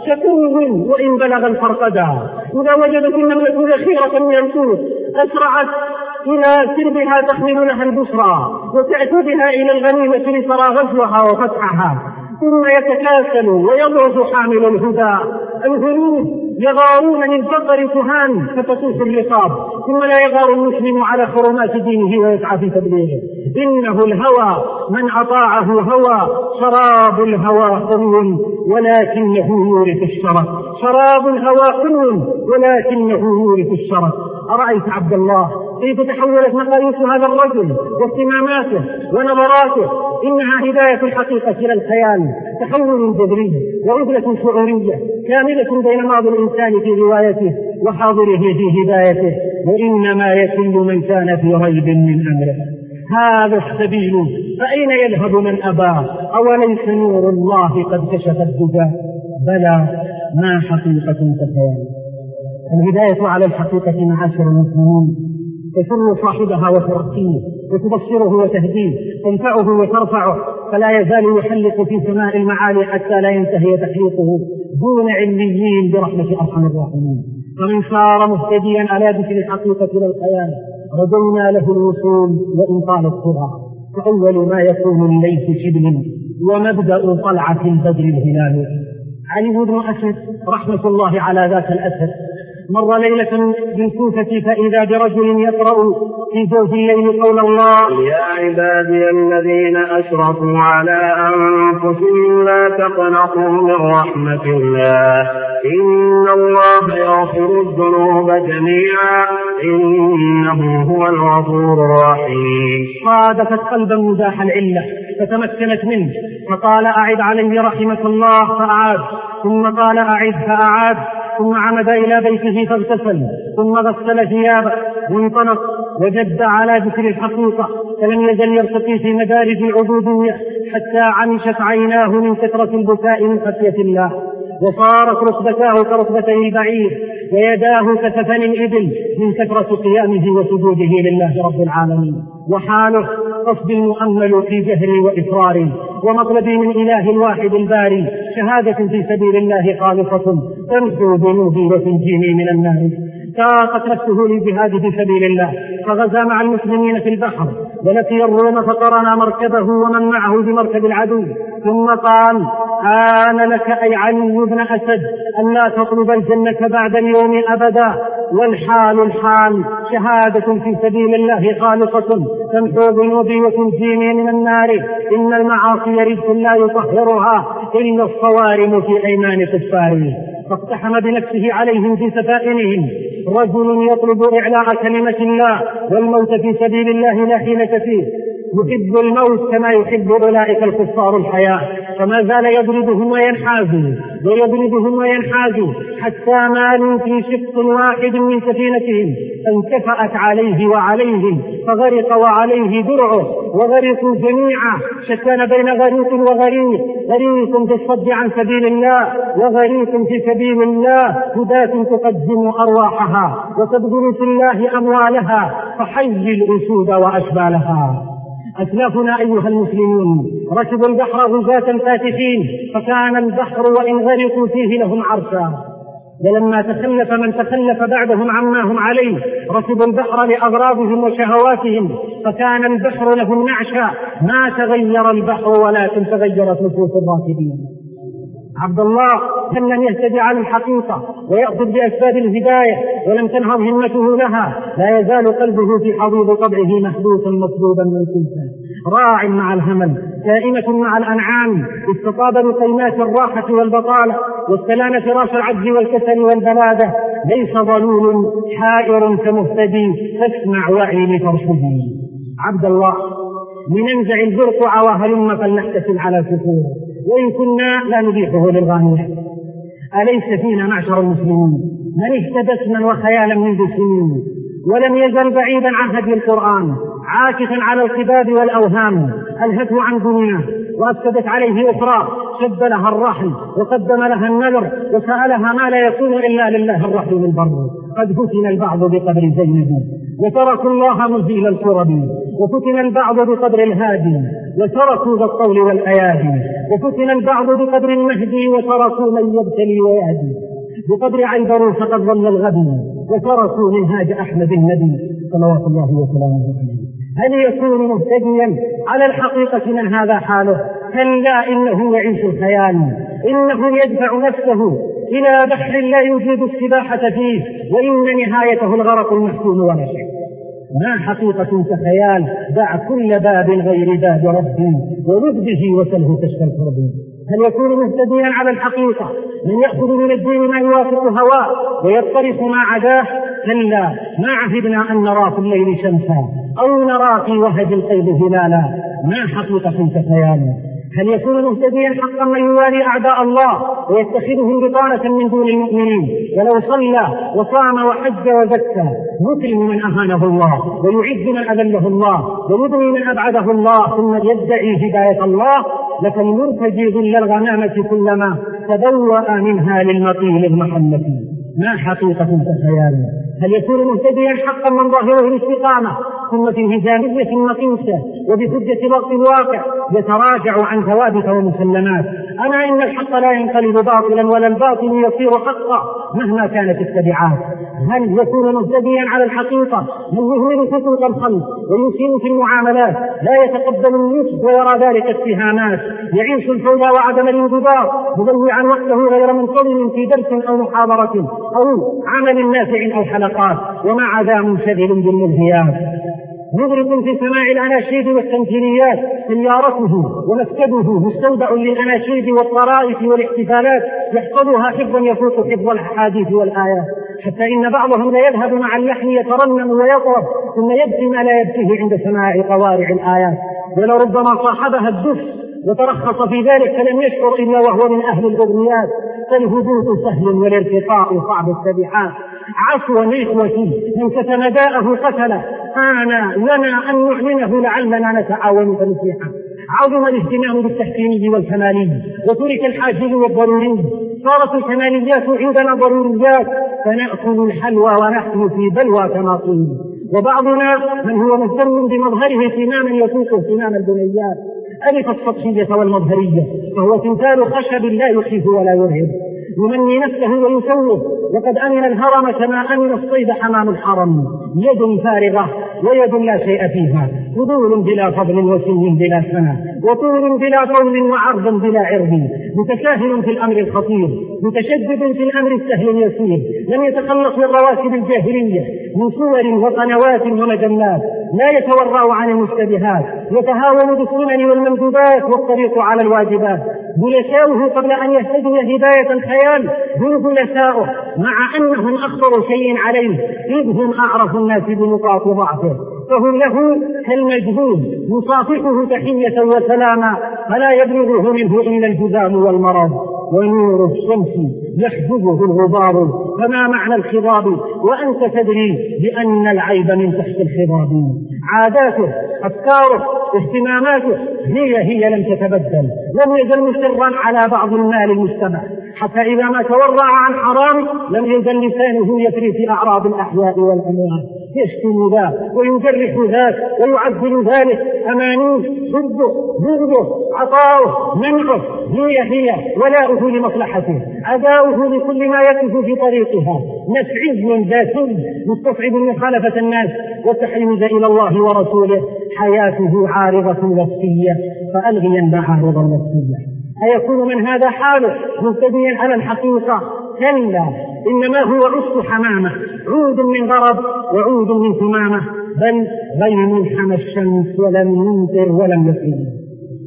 شكوه وإن بلغ الفرقدا. إذا وجدت النملة ذخيرة من القوت أسرعت إلى سربها تحمل لها البشرى وتأتي بها إلى الغنيمة لترى غزوها وفتحها ثم يتكاسل ويضعف حامل الهدى. الهنود يغارون للفقر كهان فتطوف الرقاب ثم لا يغار المسلم على حرمات دينه ويسعى في تبليغه. إنه الهوى من أطاعه هوى شراب الهوى حلو ولكنه يورث الشرف. شراب الهوى حلو ولكنه يورث الشرف. أرأيت عبد الله كيف تحولت مقاييس هذا الرجل واهتماماته ونظراته؟ إنها هداية الحقيقة إلى الخيال تحول جذري وعزلة شعورية كاملة بين ماضي الإنسان في روايته وحاضره في هدايته وإنما يكل من كان في ريب من أمره. هذا السبيل فأين يذهب من أبى؟ أوليس نور الله قد كشف الدجى؟ بلى ما حقيقة كالخيال. الهداية على الحقيقة معاشر المسلمين تسر صاحبها وترقيه وتبصره وتهديه تنفعه وترفعه فلا يزال يحلق في سماء المعالي حتى لا ينتهي تحليقه دون علميين برحمة أرحم الراحمين. فمن صار مهتديا على ذكر الحقيقة للخيال رجونا له الوصول وإن طال الصغى. فأول ما يكون الليث شبل ومبدأ طلعة البدر الهلال. علي بن أسد رحمة الله على ذاك الأسد مر ليلة بالكوفة فإذا برجل يقرأ في جوف الليل قول الله يا عبادي الذين أشرفوا على أنفسهم لا تقنطوا من رحمة الله إن الله يغفر الذنوب جميعا إنه هو الغفور الرحيم. صادفت قلبا مزاح العلة فتمكنت منه فقال أعد عليه رحمة الله فأعاد ثم قال أعد فأعاد ثم عمد إلى بيته فاغتسل ثم غسل ثيابه وانطلق وجد على ذكر الحقيقة فلم يزل يرتقي في مدارج العبودية حتى عمشت عيناه من كثرة البكاء من خشية الله وصارت ركبتاه كركبتي البعير ويداه كسفن الإبل من كثرة قيامه وسجوده لله رب العالمين. وحاله قصد المؤمل في جهري وإصراري ومطلبي من إله الواحد الباري شهادة في سبيل الله خالصة تمحو ذنوبي وتنجيني من النار. ساقت نفسه للجهاد في سبيل الله فغزا مع المسلمين في البحر ولقي الروم فقرنا مركبه ومن معه بمركب العدو ثم قال آن لك أي علي بن أسد أن لا تطلب الجنة بعد اليوم أبدا. والحال الحال شهادة في سبيل الله خالصة تمحو ذنوبي وتنجيني من النار. إن المعاصي رزق لا يطهرها إلا الصوارم في أيمان كفار. فاقتحم بنفسه عليهم في سفائنهم رجل يطلب إعلاء كلمة الله والموت في سبيل الله لا حيلة فيه يحب الموت كما يحب أولئك الكفار الحياة فما زال يضربهم وينحازوا ويضربهم وينحازوا حتى مالوا في شق واحد من سفينتهم فانكفأت عليه وعليهم فغرق وعليه درعه وغرقوا جميعا. شتان بين غريق وغريق غريق في الصد عن سبيل الله وغريق في سبيل الله هداة تقدم أرواحها وتبذل في الله أموالها فحي الأسود وأشبالها. أسلافنا أيها المسلمون ركبوا البحر غزاة فاتحين فكان البحر وإن غرقوا فيه لهم عرشا ولما تخلف من تخلف بعدهم عما هم عليه ركبوا البحر لأغراضهم وشهواتهم فكان البحر لهم نعشا ما تغير البحر ولكن تغيرت نفوس الراكبين. عبد الله من لم يهتدي على الحقيقة ويأخذ بأسباب الهداية ولم تنهض همته لها لا يزال قلبه في حضيض طبعه محبوسا مطلوبا من الإنسان راع مع الهمل دائمة مع الأنعام، استطاب بقيمات الراحة والبطالة، واستلان فراش العجز والكسل والبلادة. ليس ضلول حائر كمهتدي، فاسمع وعي لترشدي. عبد الله، لننزع البرقع وهلم فلنحتسب على الكفور، وإن كنا لا نبيحه للغانية. أليس فينا معشر المسلمين من اهتدى اسما وخيالا منذ سنين، ولم يزل بعيدا عن هدي القرآن، عاكفا على القباب والأوهام، ألهته عن دنياه وأفسدت عليه أخرى، شد لها الرحل وقدم لها النذر، وسألها ما لا يكون إلا لله الرحيم البر. قد فتن البعض بقدر زينب، وتركوا الله مزيل الكرب، وفتن البعض بقدر الهادي، وتركوا ذا الطول والأيادي، وفتن البعض بقدر المهدي، وتركوا من يبتلي ويهدي، بقدر عيبروا فقد ظل الغبي، وتركوا منهاج أحمد النبي صلوات الله وسلامه عليه. هل يكون مهتديا على الحقيقة من هذا حاله؟ كلا، إنه يعيش الخيال، إنه يدفع نفسه إلى بحر لا يجيد السباحة فيه، وإن نهايته الغرق المحتوم ولا شك. ما حقيقة كخيال؟ دع كل باب غير باب ربي، ورده وسله تشفى الكرب. هل يكون مهتديا على الحقيقة من يأخذ من الدين ما يوافق هواه ويضطرف ما عداه؟ كلا، ما عهدنا أن نرى في الليل شمسا أو نرى في وهج القيد هلالا. ما حقيقة كخيال؟ هل يكون مهتديا حقا من يوالي أعداء الله ويتخذهم بطانة من دون المؤمنين، ولو صلى وصام وحج وزكى، يكرم من أهانه الله، ويعز من أذله الله، ويدني من أبعده الله، ثم يدعي هداية الله؟ لكالمرتجي ظل الغمامة كلما تبوأ منها للمطيل المحمة. ما حقيقة كخيال؟ هل يكون مهتديا حقا من ظاهره الاستقامة، ثم في انهزامية مقيسة وبحجة ضغط الواقع يتراجع عن ثوابت ومسلمات؟ أنا إن الحق لا ينقلب باطلا، ولا الباطل يصير حقا مهما كانت التبعات. هل يكون مهتديا على الحقيقة من يهمل حقوق الخلق ويسيء في المعاملات، لا يتقبل النصف ويرى ذلك اتهامات، يعيش الفوضى وعدم الانضباط، مضيعا وقته غير منتظم في درس أو محاضرة أو عمل نافع أو حلقات، ومع ذا منشغل بالملهيات، مغرق في سماع الأناشيد والتمثيليات، سيارته ومكتبه مستودع للأناشيد والطرائف والاحتفالات، يحفظها حفظا يفوق حفظ الأحاديث والآيات، حتى إن بعضهم لا يذهب مع اللحن يترنم ويطرب، ثم يبكي ما لا يبكيه عند سماع قوارع الآيات، ولربما صاحبها الدف وترخص في ذلك فلم يشعر إلا وهو من أهل الأغنيات. فالهبوط سهل والارتقاء صعب التبعات. عفوا إخوتي، من كتم داءه قتله، آن لنا أن نعلنه لعلنا نتعاون فنصيحا. عظم الاهتمام بالتحسيني والكمالي، وترك الحاجز والضروري، صارت الكماليات عندنا ضروريات، فنأكل الحلوى ونحن في بلوى كما قيل. وبعضنا من هو مهتم بمظهره اهتماما يفوق اهتمام البنيات، ألف السطحية والمظهرية، فهو تمثال خشب لا يخيف ولا يرهب، يمني نفسه ويسوه، وقد أمن الهرم كما أمن الصيد حمام الحرم. يد فارغة ويد لا شيء فيها، فضول بلا فضل وسن بلا سنة، وطول بلا طول وعرض بلا عرض، متساهل في الأمر الخطير، متشدد في الأمر السهل اليسير، لم يتخلص من رواسب الجاهلية من صور وقنوات ومجلات، لا يتورع عن المشتبهات، يتهاون بالسنن والمندوبات والطريق على الواجبات. جلساؤه قبل أن يهتدي هداية الخيال هم جلساؤه، مع أنهم أخطر شيء عليه، إذ هم أعرف الناس بنقاط ضعفه، فهم له كالمجهول، يصافحه تحية وسلاما، فلا يبلغه منه إلا الجذام والمرض. ونور الشمس يحجبه الغبار، فما معنى الخضاب وأنت تدري بأن العيب من تحت الخضاب؟ عاداته، أفكاره، اهتماماته هي هي لم تتبدل، لم يزل مصرا على بعض المال المجتمع، حتى إذا ما تورع عن حرام لم يزل لسانه يفري في أعراض الأحياء والأموات، يشتم ذا ويجرح ذاك ويعدل ذلك، أمانيه، ضده، بغضه، عطاؤه، منعه هي هي، ولاؤه لمصلحته، أداؤه لكل ما يقف في طريقها، نفعي ذاتي مستصعب مخالفة الناس والتحيز إلى الله ورسوله، حياته عارضة نفسية فألغي المعارض النفسية. أيكون من هذا حاله مهتديا على الحقيقة؟ كلا، إنما هو عصف حمامة، عود من غرب وعود من ثمامة، بل غيم حمى الشمس ولم يمطر ولم يفيد.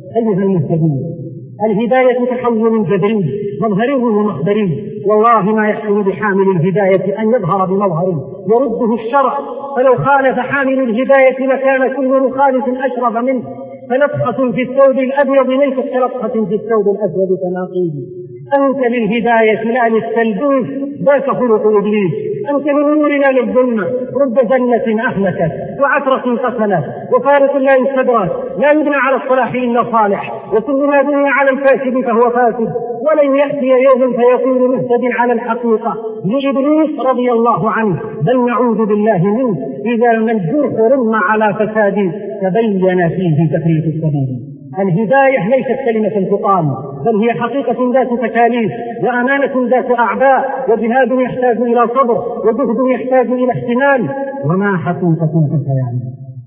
أيها المهتدين، الهداية تحول جذري مظهري ومخبري، والله ما يحصل بحامل الهداية أن يظهر بمظهر يرده الشرع، فلو خالف حامل الهداية لكان كل مخالف أشرف منه، فلطخة في الثوب الأبيض ليست كلطخة في الثوب الأسود كناقيد. أنت للهداية لا للتلبيس، ذاك خلق إبليس. أنت للنور لا للظلمة، رب زلة أهلكت وعثرة قتلت وفارق لا يستدرك، لا يبنى على الصلاح إلا صالح، وكل ما بني على الفاسد فهو فاسد، ولن يأتي يوم فيكون مهتد على الحقيقة لإبليس رضي الله عنه، بل نعوذ بالله منه إذا المنجوح رم على فساد تبين فيه تفريط السبيل. الهداية ليست كلمة تقال، بل هي حقيقة ذات تكاليف وأمانة ذات أعباء، وجهاد يحتاج إلى صبر، وجهد يحتاج إلى احتمال، وما حقيقة كالخيال.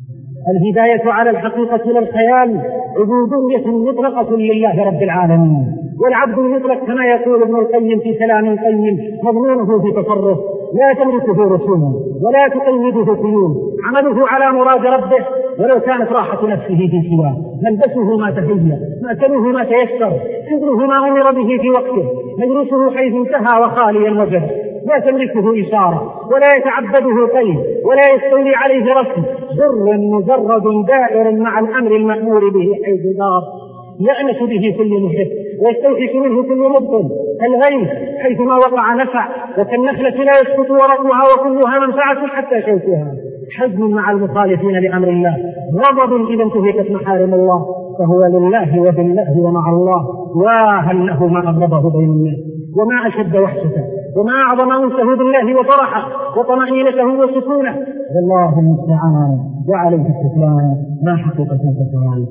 الهداية على الحقيقة لا الخيال عبودية مطلقة لله رب العالمين، والعبد المطلق كما يقول ابن القيم في كلام قيم مضمونه في تصرف لا تملكه رسوم ولا تقيده قيود، عمله على مراد ربه ولو كانت راحة نفسه في سواه، ملبسه ما تهيأ، مأكله ما تيسر، حفظه ما أمر به في وقته، مجلسه حيث انتهى وخالي الوجه، لا تملكه إشارة ولا يتعبده قيد ولا يستولي عليه رسم، بر مجرد دائر مع الأمر المأمور به حيث دار، يأنس به كل محب ويستوحش منه كل مبطل، كالغيث حيثما وقع نفع، وكالنخلة لا يسقط ورقها وكلها منفعة حتى شوكها، حزم مع المخالفين لأمر الله، غضب إذا انتهكت محارم الله، فهو لله وبالله ومع الله، وهل له ما أغضبه بين الناس وما أشد وحشته وما أعظم أنسه بالله وفرحه وطمأنينته وسكونه، والله المستعان وعليه الستران، ما حقيقة الكفران.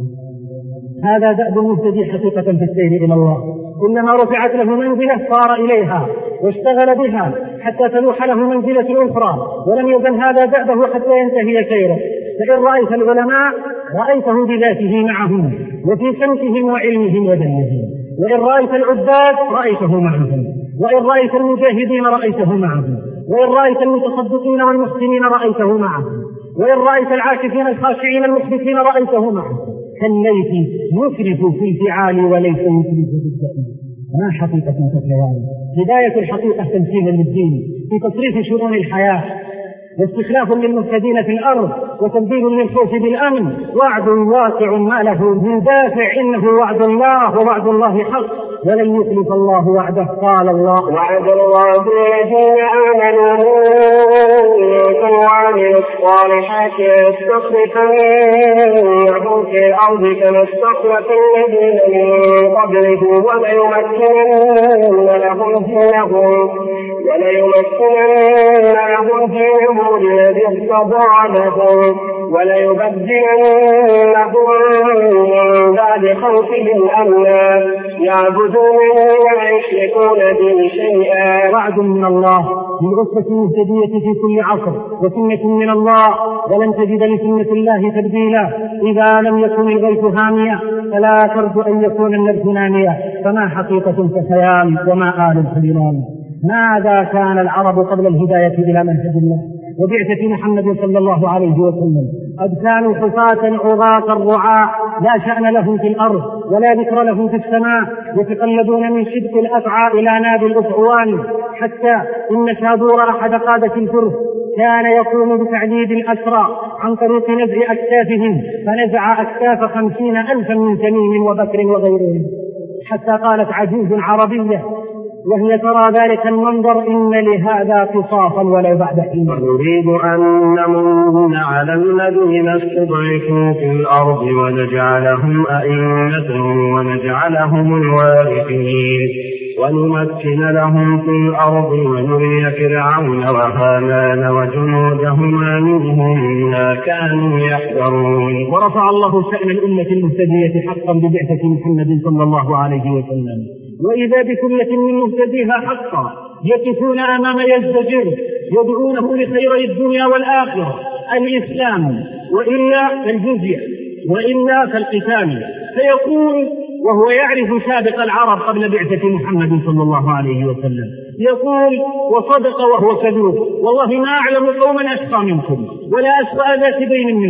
هذا دأب المهتدي حقيقة في السير إلى الله، كلما رفعت له منزلة صار إليها واشتغل بها حتى تلوح له منزلة أخرى، ولم يزل هذا دأبه حتى ينتهي سيره. فإن رأيت العلماء رأيته بذاته معهم وفي سمتهم وعلمهم ودنيهم، وإن رأيت العباد رأيته معهم، وإن رأيت المجاهدين رأيته معهم، وإن رأيت المتصدقين والمحسنين رأيته معهم، وإن رأيت العاكفين الخاشعين المخبتين رأيته معهم، كالليث يسرف في الفعال وليس يسرف في الدين، ما حقيقة كالخيال. هداية الحقيقة تمثيل للدين في تصريف شؤون الحياة، واستخلاف للمفسدين في الأرض، وتنبيه للخوف بالأمن، وعد واقع ما له من دافع، إنه وعد الله ووعد الله حق ولن يخلف الله وعده. قال الله: وعد الله الذين آمنوا منكم وعملوا الصالحات ليستخلفنهم في الأرض كما استخلف الذين من قبلهم وليمكنن لهم دينهم وليمكنن لهم دينهم الذي ارتضى لهم وليبدلنهم من بعد خوفهم أمنا يعبدون ولا يشركون به شيئا. وعد من الله للأسرة المهتدية في كل عصر، وسنة من الله، ولن تجد لسنة الله تبديلا. إذا لم يكن الغيث هاميا فلا ترجو أن يكون النبت ناميا، فما حقيقة كخيال وما آل الخيران. ماذا كان العرب قبل الهداية إلى منهج الله وبعثة محمد صلى الله عليه وسلم؟ قد كانوا حفاة عراة الرعاء، لا شأن لهم في الأرض ولا ذكر لهم في السماء، يتقلبون من شدق الأفعى إلى ناب الأفعوان، حتى إن شابور أحد قادة الفرس كان يقوم بتعذيب الأسرى عن طريق نزع أكتافهم، فنزع أكتاف خمسين ألفا من تميم وبكر وغيرهم، حتى قالت عجوز عربية وهي ترى ذلك المنظر: إن لهذا قصاصا ولو بعد حين. ونريد أن نمن على الذين استضعفوا في الأرض ونجعلهم أئمة ونجعلهم الوارثين ونمكن لهم في الأرض ونري فرعون وهامان وجنودهما منهم ما كانوا يحذرون. ورفع الله شأن الأمة المهتدية حقا ببعثة محمد صلى الله عليه وسلم، وإذا بكلة من مهتديها حقا يقفون أمام يزدجر يدعونه لخيري الدنيا والآخرة: الإسلام، وإلا فالجزية، وإلا فالقتال. فيقول وهو يعرف سابق العرب قبل بعثة محمد صلى الله عليه وسلم، يقول: وصدق وهو كذوب، والله ما أعلم قوما أشقى منكم ولا أسوأ ذات بين منكم،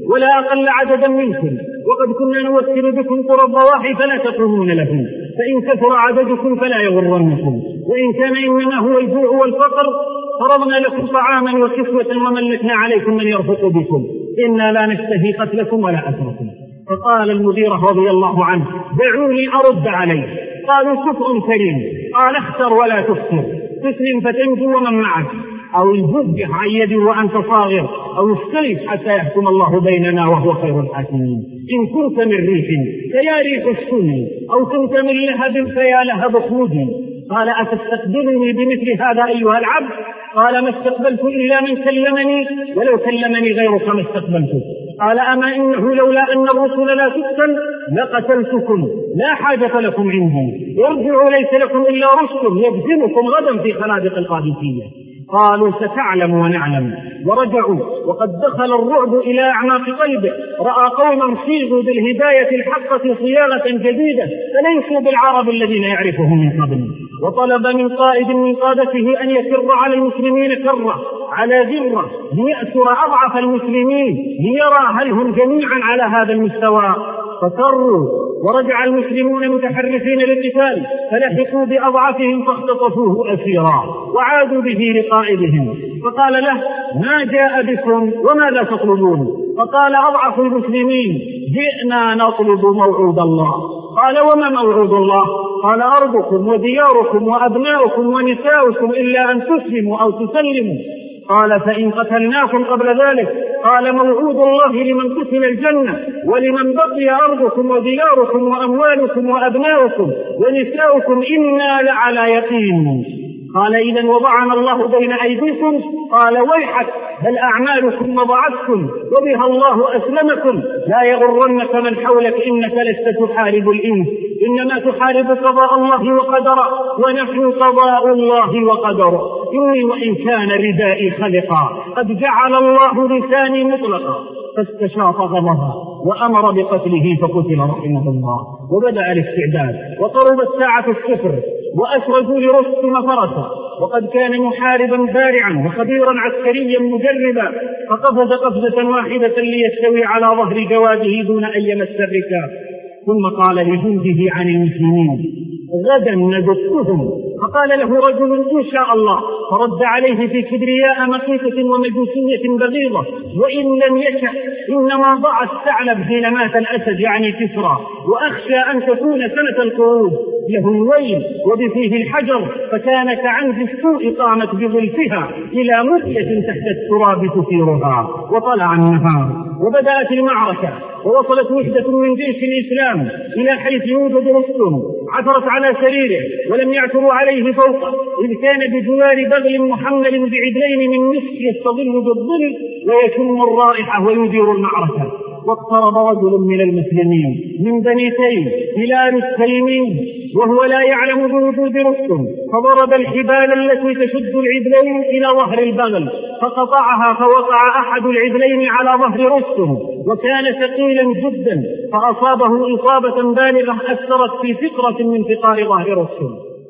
ولا أقل عددا منكم، وقد كنا نوكل بكم قرى الضواحي فلا تقومون لهم، فإن كثر عددكم فلا يغرنكم، وإن كان إنما هو الجوع والفقر فرضنا لكم طعاما وكسوة وملكنا عليكم من يرفق بكم، إنا لا نشتهي قتلكم ولا أسركم. فقال المغيرة رضي الله عنه: دعوني أرد عليه. قالوا: كفء كريم. قال: اختر ولا تفتر، تسلم فتنجو ومن معك، أو الجزء عن يدي وأنت صاغر، أو استلف حتى يحكم الله بيننا وهو خير الحاكمين. إن كنت من ريح فيا ريح اسكني، أو كنت من لهب فيا لهب اخرجي. قال: أتستقبلني بمثل هذا أيها العبد؟ قال: ما استقبلت إلا من كلمني، ولو كلمني غيرك ما استقبلته. قال: أما إنه لولا أن الرسل لا تقتل لقتلتكم، لا حاجة لكم عندي، يرجع ليس لكم إلا رسل يبزمكم غدا في خنادق القادسية. قالوا: ستعلم ونعلم. ورجعوا وقد دخل الرعب إلى أعماق قلبه، رأى قوما صيغوا بالهداية الحقة صياغة جديدة فليسوا بالعرب الذين يعرفهم من قبل، وطلب من قائد من قادته أن يكر على المسلمين كرة على ذرة ليأسر أضعف المسلمين ليرى هل هم جميعا على هذا المستوى. فكروا ورجع المسلمون متحرفين للقتال، فلحقوا بأضعفهم فاختطفوه أسيرا وعادوا به لقائدهم، فقال له: ما جاء بكم وماذا تطلبون؟ فقال أضعف المسلمين: جئنا نطلب موعود الله. قال: وما موعود الله؟ قال: أرضكم ودياركم وأبناؤكم ونساؤكم إلا أن تسلموا أو تسلموا. قال: فإن قتلناكم قبل ذلك؟ قال: موعود الله لمن قتل الجنة، ولمن بقي أرضكم ودياركم وأموالكم وأبناؤكم ونساؤكم إنا لعلى يقين. قال: إذن وضعنا الله بين أيديكم. قال: ويحك، بل أعمالكم وضعتكم وبها الله أسلمكم، لا يغرنك من حولك، إنك لست تحارب الإنس، إنما تحارب قضاء الله وقدره، ونحن قضاء الله وقدره. إني وإن كان ردائي خلقا قد جعل الله لساني مطلقا. فاستشاط غضبها وأمر بقتله فقتل رحمه الله. وبدأ الاستعداد وقربت ساعة الصفر، وأسرجوا لرستم فرسا، وقد كان محاربا بارعا وخبيرا عسكريا مجربا، فقفز قفزة واحدة ليستوي على ظهر جواده دون أن يمس الركاب. ثم قال لجنده عن المسلمين: غدا ندقهم. فقال له رجل: إن شاء الله. فرد عليه في كبرياء مقيتة ومجوسية بغيضة: وإن لم يشأ إنما ضع الثعلب حين مات الأسد، يعني كسرى، وأخشى أن تكون سنة القعود. له الويل وبفيه الحجر، فكان كعنز السوء قامت بظلفها إلى مدية تحت التراب تثيرها. وطلع النهار وبدأت المعركة، ووصلت وحدة من جيش الإسلام إلى حيث يوجد رستم، عثرت على سريره ولم يعثروا عليه فوقه، إذ كان بجوار بغل محمل بعدلين من مسك يستظل بالظل ويشم الرائحة ويدير المعركة. واقترب رجل من المسلمين من بني تيم هلال التيمي وهو لا يعلم بوجود رستم، فضرب الحبال التي تشد العدلين إلى ظهر البغل فقطعها، فوقع أحد العدلين على ظهر رستم وكان ثقيلا جدا، فأصابه إصابة بالغة أثرت في فقرة من فقار ظهر رستم.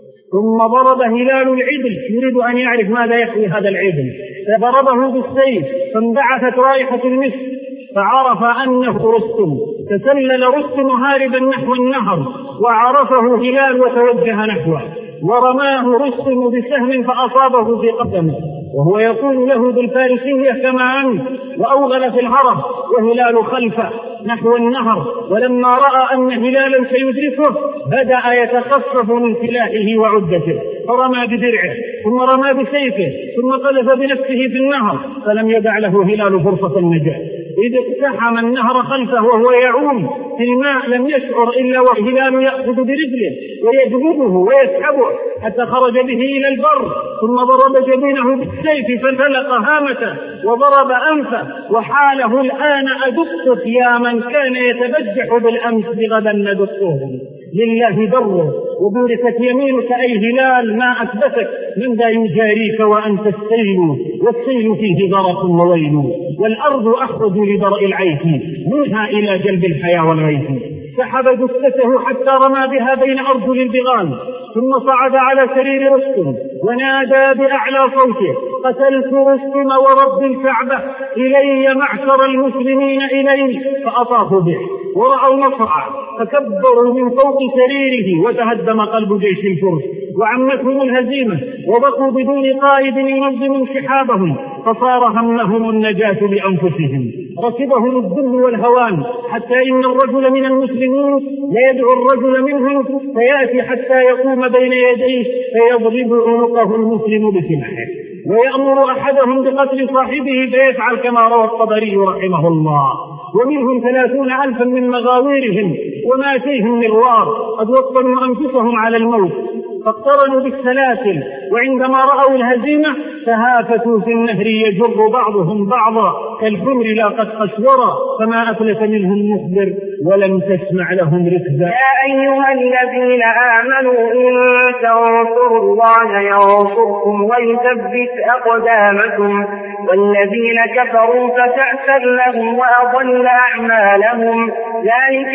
ثم ضرب هلال العدل يريد أن يعرف ماذا يحوي هذا العدل، فضربه بالسيف فانبعثت رائحة المسك، فعرف أنه رستم. تسلل رستم هاربا نحو النهر، وعرفه هلال وتوجه نحوه، ورماه رستم بسهم فأصابه في قدمه، وهو يقول له بالفارسية: كما أنت، وأوغل في الهرب، وهلال خلفه نحو النهر. ولما رأى أن هلالا سيدركه بدأ يتقصف من سلاحه وعدته، فرمى بدرعه ثم رمى بسيفه ثم قذف بنفسه في النهر، فلم يدع له هلال فرصة النجاة، إذ اقتحم النهر خلفه وهو يعوم في الماء، لم يشعر إلا وهلال يأخذ برجله ويجذبه ويسحبه حتى خرج به إلى البر، ثم ضرب جبينه بالسيف فانفلق هامته وضرب أنفه، وحاله الآن أدقت يا من كان يتبجح بالأمس بغدا ندقه. لله بره وبوركت يمينك أي هلال، ما أثبتك من ذا يجاريك وأنت السيل، والسيل فيه غرق وويل، والأرض أخرج لبرء العيش منها إلى جلب الحياة والغيث. سحب جثته حتى رمى بها بين أرجل البغال، ثم صعد على سرير رستم ونادى بأعلى صوته: قتلت رستم ورب الكعبة إلي معشر المسلمين إليه، فأطافوا به ورأوا مصرعا فكبروا من فوق سريره وتهدم قلب جيش الفرس وعمتهم الهزيمة وبقوا بدون قائد ينظم انسحابهم، فصار همهم النجاة بأنفسهم، ركبهم الذل والهوان، حتى إن الرجل من المسلمين ليدعو الرجل منهم فيأتي حتى يقوم بين يديه فيضرب عنقه المسلم بسلاحه، ويأمر أحدهم بقتل صاحبه فيفعل كما روى الطبري رحمه الله. ومنهم ثلاثون ألفا من مغاويرهم وما فيهم مغوار قد وطنوا أنفسهم على الموت، فاقترنوا بالسلاسل، وعندما رأوا الهزيمة تهافتوا في النهر يجر بعضهم بعضا كالحمر لاقت قسورا، فما أفلت منهم مخبر ولم تسمع لهم ركزا. يا أيها الذين آمنوا إن تنصروا الله ينصركم ويثبت أقدامكم، والذين كفروا فتعسر لهم وأضل أعمالهم، ذلك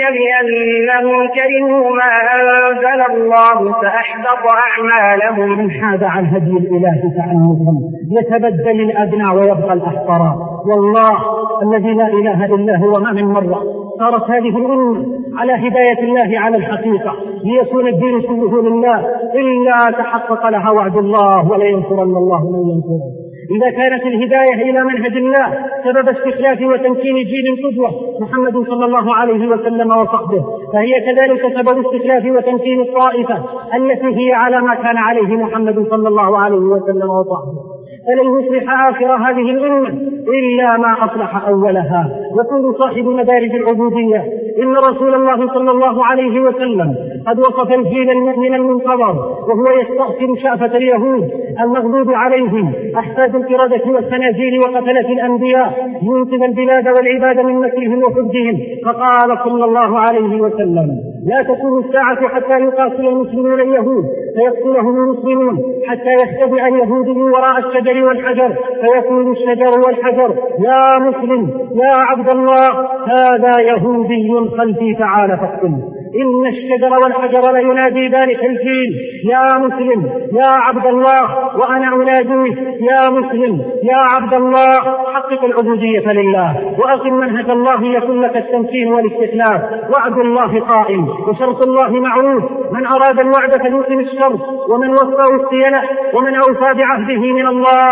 بأنهم كرهوا ما أنزل الله فأحبط أعمالهم. من حاد عن هدي الإله تعنفا يتبدل الأبناء ويبقى الأحقراء، والله الذي لا إله إلا هو ما من مرة صارت هذه الأمة على هداية الله على الحقيقة ليكون الدين كله لله إلا تحقق لها وعد الله ولا ينصرن الله من ينصره. إذا كانت الهداية إلى منهج الله سبب استخلاف وتمكين جيل قدوة محمد صلى الله عليه وسلم وصحبه، فهي كذلك سبب استخلاف وتمكين الطائفة التي هي على ما كان عليه محمد صلى الله عليه وسلم وصحبه. فلن يصلح آخر هذه الأمة إلا ما أصلح أولها. يقول صاحب مدارج العبودية إن رسول الله صلى الله عليه وسلم قد وصف الجيل المؤمن المنتظر وهو يستأثر شأفة اليهود المغضوب عليهم أحفاد القردة والخنازير وقتلة الأنبياء ينقذ البلاد والعباد من مكرهم وحجهم، فقال صلى الله عليه وسلم: لا تكون الساعة حتى يقاتل المسلمون اليهود فيقتلهم المسلمون، حتى يختبئ اليهود من وراء الشجر والحجر فيقول الشجر والحجر: يا مسلم يا عبد الله هذا يهودي خلفي تعالى فاقتله. إن الشجر والحجر لينادي ذلك الجيل: يا مسلم يا عبد الله، وأنا أناديه: يا مسلم يا عبد الله، حقق العبودية لله وأقم منهج الله يكن لك التمكين والاستخلاف. وعد الله قائم وشرط الله معروف، من أراد الوعد فليقم الشرط، ومن وفاه الصيانة، ومن أوفى بعهده من الله،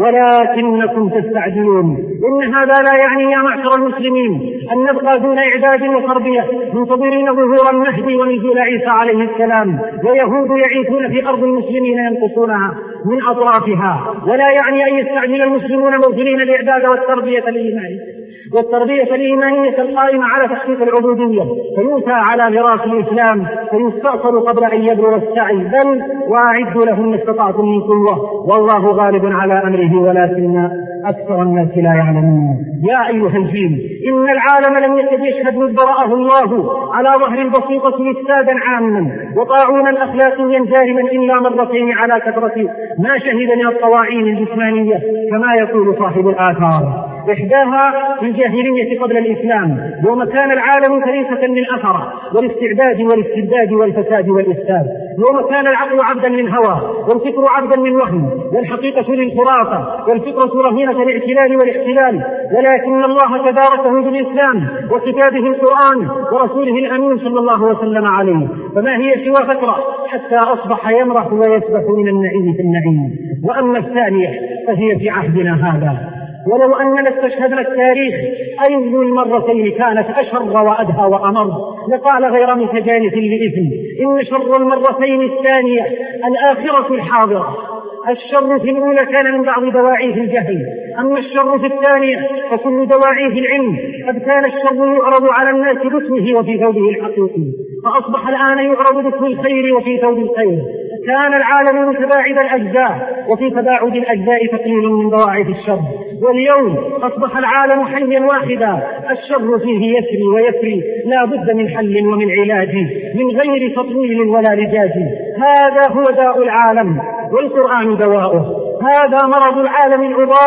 ولكنكم تستعجلون. إن هذا لا يعني يا معشر المسلمين أن نبقى دون إعداد وتربية منتظرين ظهور المهدي ونزول عيسى عليه السلام ويهود يعيثون في أرض المسلمين ينقصونها من أطرافها، ولا يعني أن يستعجل المسلمون موزنين الإعداد والتربية الإيمانية والتربية الإيمانية القائمة على تحقيق العبودية فيؤتى على ميراث الإسلام فيستأصل قبل أن يبلغ السعي، بل وأعدوا لهم ما استطعتم من قوة والله غالب على أمره ولكن أكثر الناس لا يعلمون. يا أيها الجيل إن العالم لم يكد يشهد مذ برأه الله على ظهر البسيطة إفسادا عاما وطاعونا أخلاقيا جارما إلا مرتين على كثرة ما شهد من الطواعين الجسمانية كما يقول صاحب الآثار. إحداها في الجاهلية قبل الإسلام يوم كان العالم كنيسة للأثرة والاستعداد والاستبداد والفساد والإفساد، يوم كان العقل عبدا للهوى والفكر عبدا للوهم والحقيقة للخرافة والفكرة رهينة الاعتلال والاحتلال، ولكن الله تباركه بالإسلام وكتابه القرآن ورسوله الأمين صلى الله وسلم عليه، فما هي سوى فترة حتى أصبح يمرح ويسبح من النعيم في النعيم. وأما الثانية فهي في عهدنا هذا، ولو أننا استشهدنا التاريخ أي المرتين كانت أشر وأدهى وأمر لقال غير متجانس لإثم. إن شر المرتين الثانية الآخرة الحاضرة، الشر في الأولى كان من بعض دواعيه الجهل، أما الشر في الثانية فكل دواعيه العلم. قد كان الشر يعرض على الناس باسمه وفي ثوبه الحقيقي، فأصبح الآن يعرض باسم الخير وفي ثوب الخير. كان العالم متباعد الأجزاء وفي تباعد الأجزاء تقليل من ضواعف الشر، واليوم أصبح العالم حيا واحدا الشر فيه يسري ويسري لا بد من حل ومن علاج من غير تطويل ولا لجاج. هذا هو داء العالم والقرآن دواؤه، هذا مرض العالم العضال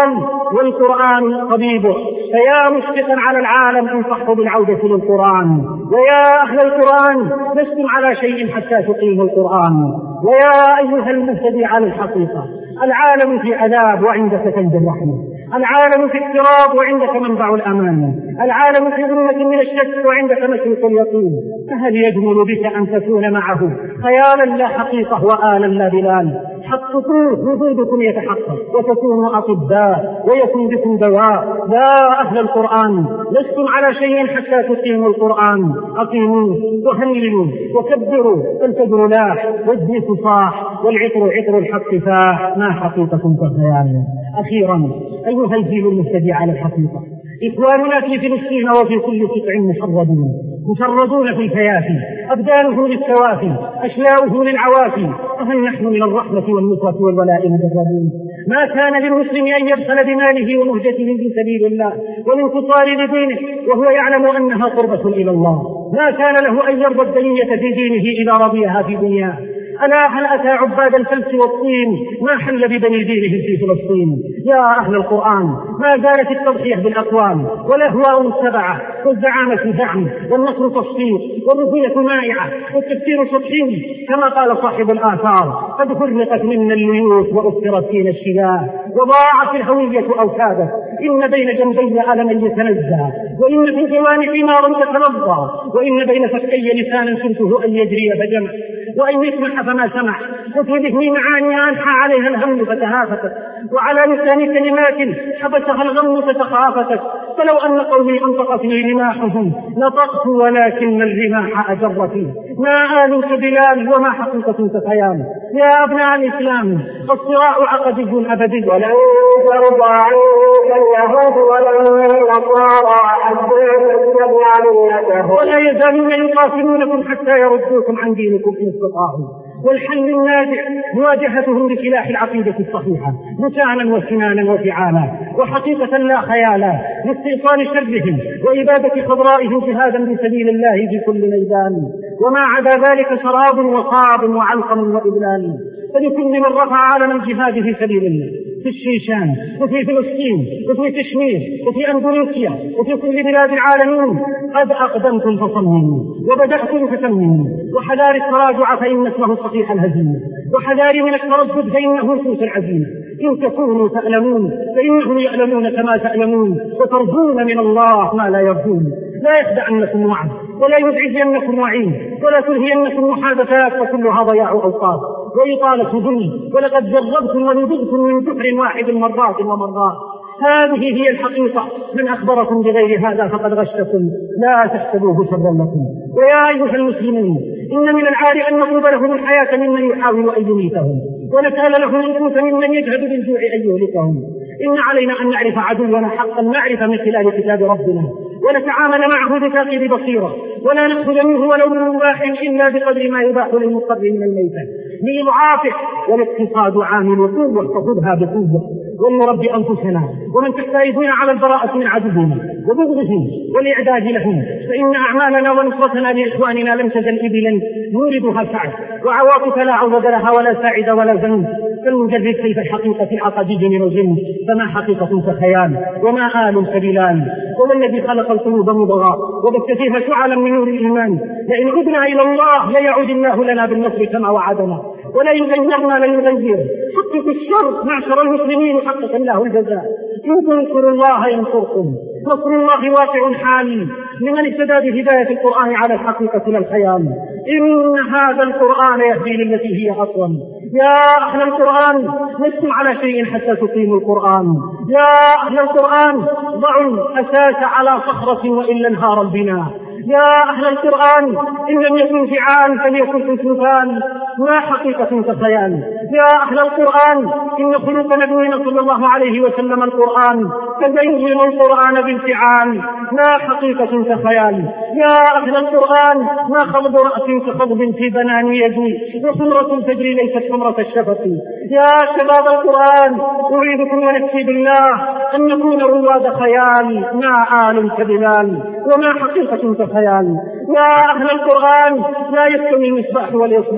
والقرآن طبيبه. فيا مشفقا على العالم انصحوا بالعودة للقرآن، ويا أهل القرآن لستم على شيء حتى تقيموا القرآن. ويا أيها المهتدي على الحقيقة، العالم في عذاب وعندك كنز الرحمة، العالم في اضطراب وعندك منبع الأمان، العالم في ظلمة من الشك وعندك مشرق اليقين. فهل يجمل بك أن تكون معه خيالا لا حقيقة وآلا لا بلال؟ حققوه وجودكم يتحقق وتكونوا أطباء ويكون بكم دواء. يا أهل القرآن لستم على شيء حتى تقيموا القرآن. أقيموه وهللوا وكبروا، فالفجر لاح والزيت صاح والعطر عطر الحق فاح، ما حقيقة كالخيال. أخيرا أيها الجيل المهتدي على الحقيقة، إخواننا في فلسطين وفي كل قطع مشردون مشردون في الكيافي، أبدانه للسوافي، أشلاؤه للعوافي. فهل نحن من الرحمة والنصرة والولاء مجردون؟ ما كان للمسلم أن يبخل بماله ومهجته في سبيل الله والانتصار لدينه وهو يعلم أنها قربة إلى الله. ما كان له أن يرضى الدنية في دينه إذا رضيها في دنياه. ألا هل أتى عباد الفلس والطين ما حل ببني دينهم في فلسطين؟ يا أهل القرآن ما زالت التضحية بالأقوام والأهواء متبعة والزعامة زعم والنصر تصفيق والرضية مائعة والتفسير سطحي كما قال صاحب الآثار: قد فرقت منا الليوث وأثرت فينا الشلاء وضاعت الهوية أوتادا، إن بين جنبي ألما يتنزى وإن في جوانحي نارا تتلظى وإن بين فكي لسانا سلته أن يجري فجمع وأن يسمح فما سمح وفي ذهني معاني أنحى عليها الهم فتهافتت وعلى لسان كلمات حبسها الغم فتخافتت. فلو أن قومي أنطقتني رماحهم نطقت ولكن الرماح أجرتي. ما آل كبلال وما حقيقة كخيال. يا أبناء الإسلام الصراع عقدي أبدي ولن ترضى عنك اليهود ولا النصارى حتى تتبع ملتهم ولا يزالون يقاتلونكم حتى يردوكم عن دينكم إن استطاعوا. والحل الناجع مواجهتهم بسلاح العقيدة الصحيحة لسانا وسنانا وفعالا وحقيقة لا خيالا لاستئصال شرهم وإبادة خضرائهم جهادا بسبيل الله في كل ميدان. وما عدا ذلك شراب وصاب وعلقم وإذلال. فلكل من رفع علم الجهاد في سبيل الله في الشيشان وفي فلسطين وفي كشمير وفي أندونيسيا وفي كل بلاد العالمين قد أقدمتم فصمموا وبدأتم فتمموا. وحذار التراجع فإن اسمه الصحيح الهزيمة، وحذار من التردد فإنه سوس العزيمة. إن تكونوا تألمون فإنهم يألمون كما تألمون وترجون من الله ما لا يرجون. لا يخدعنكم وعد ولا يزعجنكم وعيد ولا تلهينكم محادثات وكلها ضياع أوقات وإطالة ذل. ولقد جربتم ونذقتم من كفر واحد مرات ومرات. هذه هي الحقيقة. من أخبركم بغير هذا فقد غشكم، لا تحسبوه شرا لكم. ويا أيها المسلمون إن من العار أن نطلب لهم الحياة ممن يحاول أن يميتهم ونسأل لهم القوت ممن يجهد بالجوع أن يهلكهم. إن علينا أن نعرف عدونا حقا معرفة من خلال كتاب ربنا ونتعامل معه بتعقيد بصيرة ولا نأخذ منه ولو من مباح إلا بقدر ما يباح للمضطر من الميتة لإضعافه. والاقتصاد عامل قوة فخذها بقوة. ولنربي أنفسنا ومن تحت أيدينا على البراءة من عدونا وبغضهم والإعداد لهم، فإن أعمالنا ونصرتنا لإخواننا لم تزل إبلا نوردها سعد وعواطف لا عوض لها ولا ساعد ولا ذنب. فلنجرب كيف الحقيقة في العقديد من الجن، فما حقيقة كخيال وما آل كبلال. هو الذي خلق القلوب مضغة وبث فيها شعلا من نور الإيمان. لئن عدنا إلى الله ليعود الله لنا بالنصر كما وعدنا ولا يغيرنا ليغير. حقق الشر معشر المسلمين حقق الله الجزاء. إن تنصروا الله ينصركم. نصر الله واقع حال لمن اهتدى بهداية القرآن على الحقيقة لا الخيال. إن هذا القرآن يهدي للتي هي أقوم. يا أهل القرآن لستم على شيء حتى تقيموا القرآن. يا أهل القرآن ضعوا الأساس على صخرة وإلا انهار البناء. يا أهل القرآن إن لم يكن فعال فليكن اسمفان، ما حقيقة كخيال. يا أهل القرآن إن خلق نبينا صلى الله عليه وسلم القرآن فزينوا القرآن بالفعال، ما حقيقة كخيال. يا أهل القرآن ما خضب رأس كخضب في بنان يدي وحمرة الفجر ليست حمرة الشفق. يا شباب القرآن أعيدكم ونفسي بالله أن نكون رواد خيال ما آل كبلال وما حقيقة كخيال. يا أهل القرآن لا يستوي المصباح والإصباح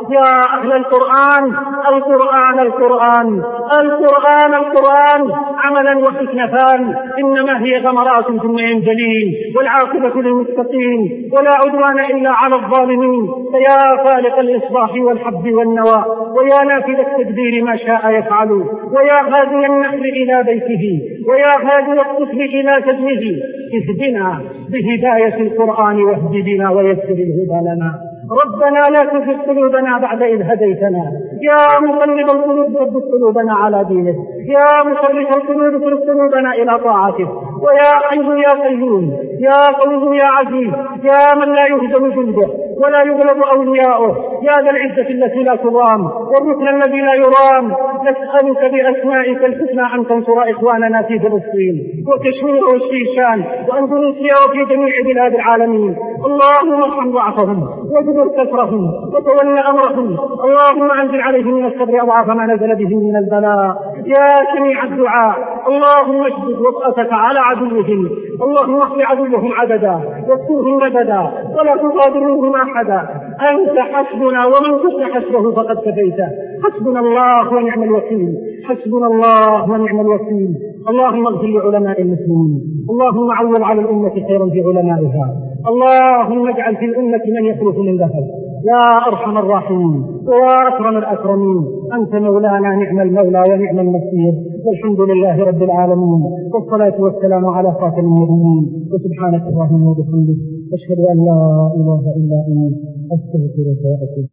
يا أهل القرآن القرآن القرآن القرآن القرآن عملا وحسنتان، إنما هي غمرات ثم ينجلين، والعاقبة للمتقين ولا عدوان إلا على الظالمين. فيا فالق الإصباح والحب والنوى، ويا نافذ التدبير ما شاء يفعل، ويا هادي النحل إلى بيته، ويا هادي الطفل إلى سجنه، اهدنا بهداية القرآن واهد بنا ويسر الهدى لنا. ربنا لا تزغ قلوبنا بعد إذ هديتنا، يا مقلب القلوب ثبت قلوبنا على دينك، يا مصرف القلوب صرف قلوبنا إلى طاعتك. ويا حي يا قيوم يا قوي يا عزيز يا من لا يهزم جنده ولا يغلب أولياؤه، يا ذا العزة التي لا ترام والركن الذي لا يرام، نسألك بأسمائك الحسنى أن تنصر إخواننا في فلسطين وكشمير والشيشان وأندونيسيا وفي جميع بلاد العالمين. اللهم ارحم ضعفهم واجبر كسرهم وتول أمرهم. اللهم أنزل عليهم من الصبر أضعاف ما نزل بهم من البلاء يا سميع الدعاء. اللهم اشدد وطأتك على عدوهم، اللهم اخل عدوهم عددا واكفوهم مددا ولا تغادر منهم أحدا. أنت حسبنا ومن كنت حسبه فقد كفيته. حسبنا الله ونعم الوكيل، حسبنا الله ونعم الوكيل. اللهم اغفر لعلماء المسلمين، اللهم عوض على الأمة خيرا في علمائها، اللهم اجعل في الأمة من يخلف من ذهب يا أرحم الراحمين وأكرم الأكرمين. أنت مولانا نعم المولى ونعم النصير، والحمد لله رب العالمين، والصلاة والسلام على خاتم النبيين. وسبحانك اللهم وبحمدك أشهد أن لا إله إلا أنت أستغفرك وأتوب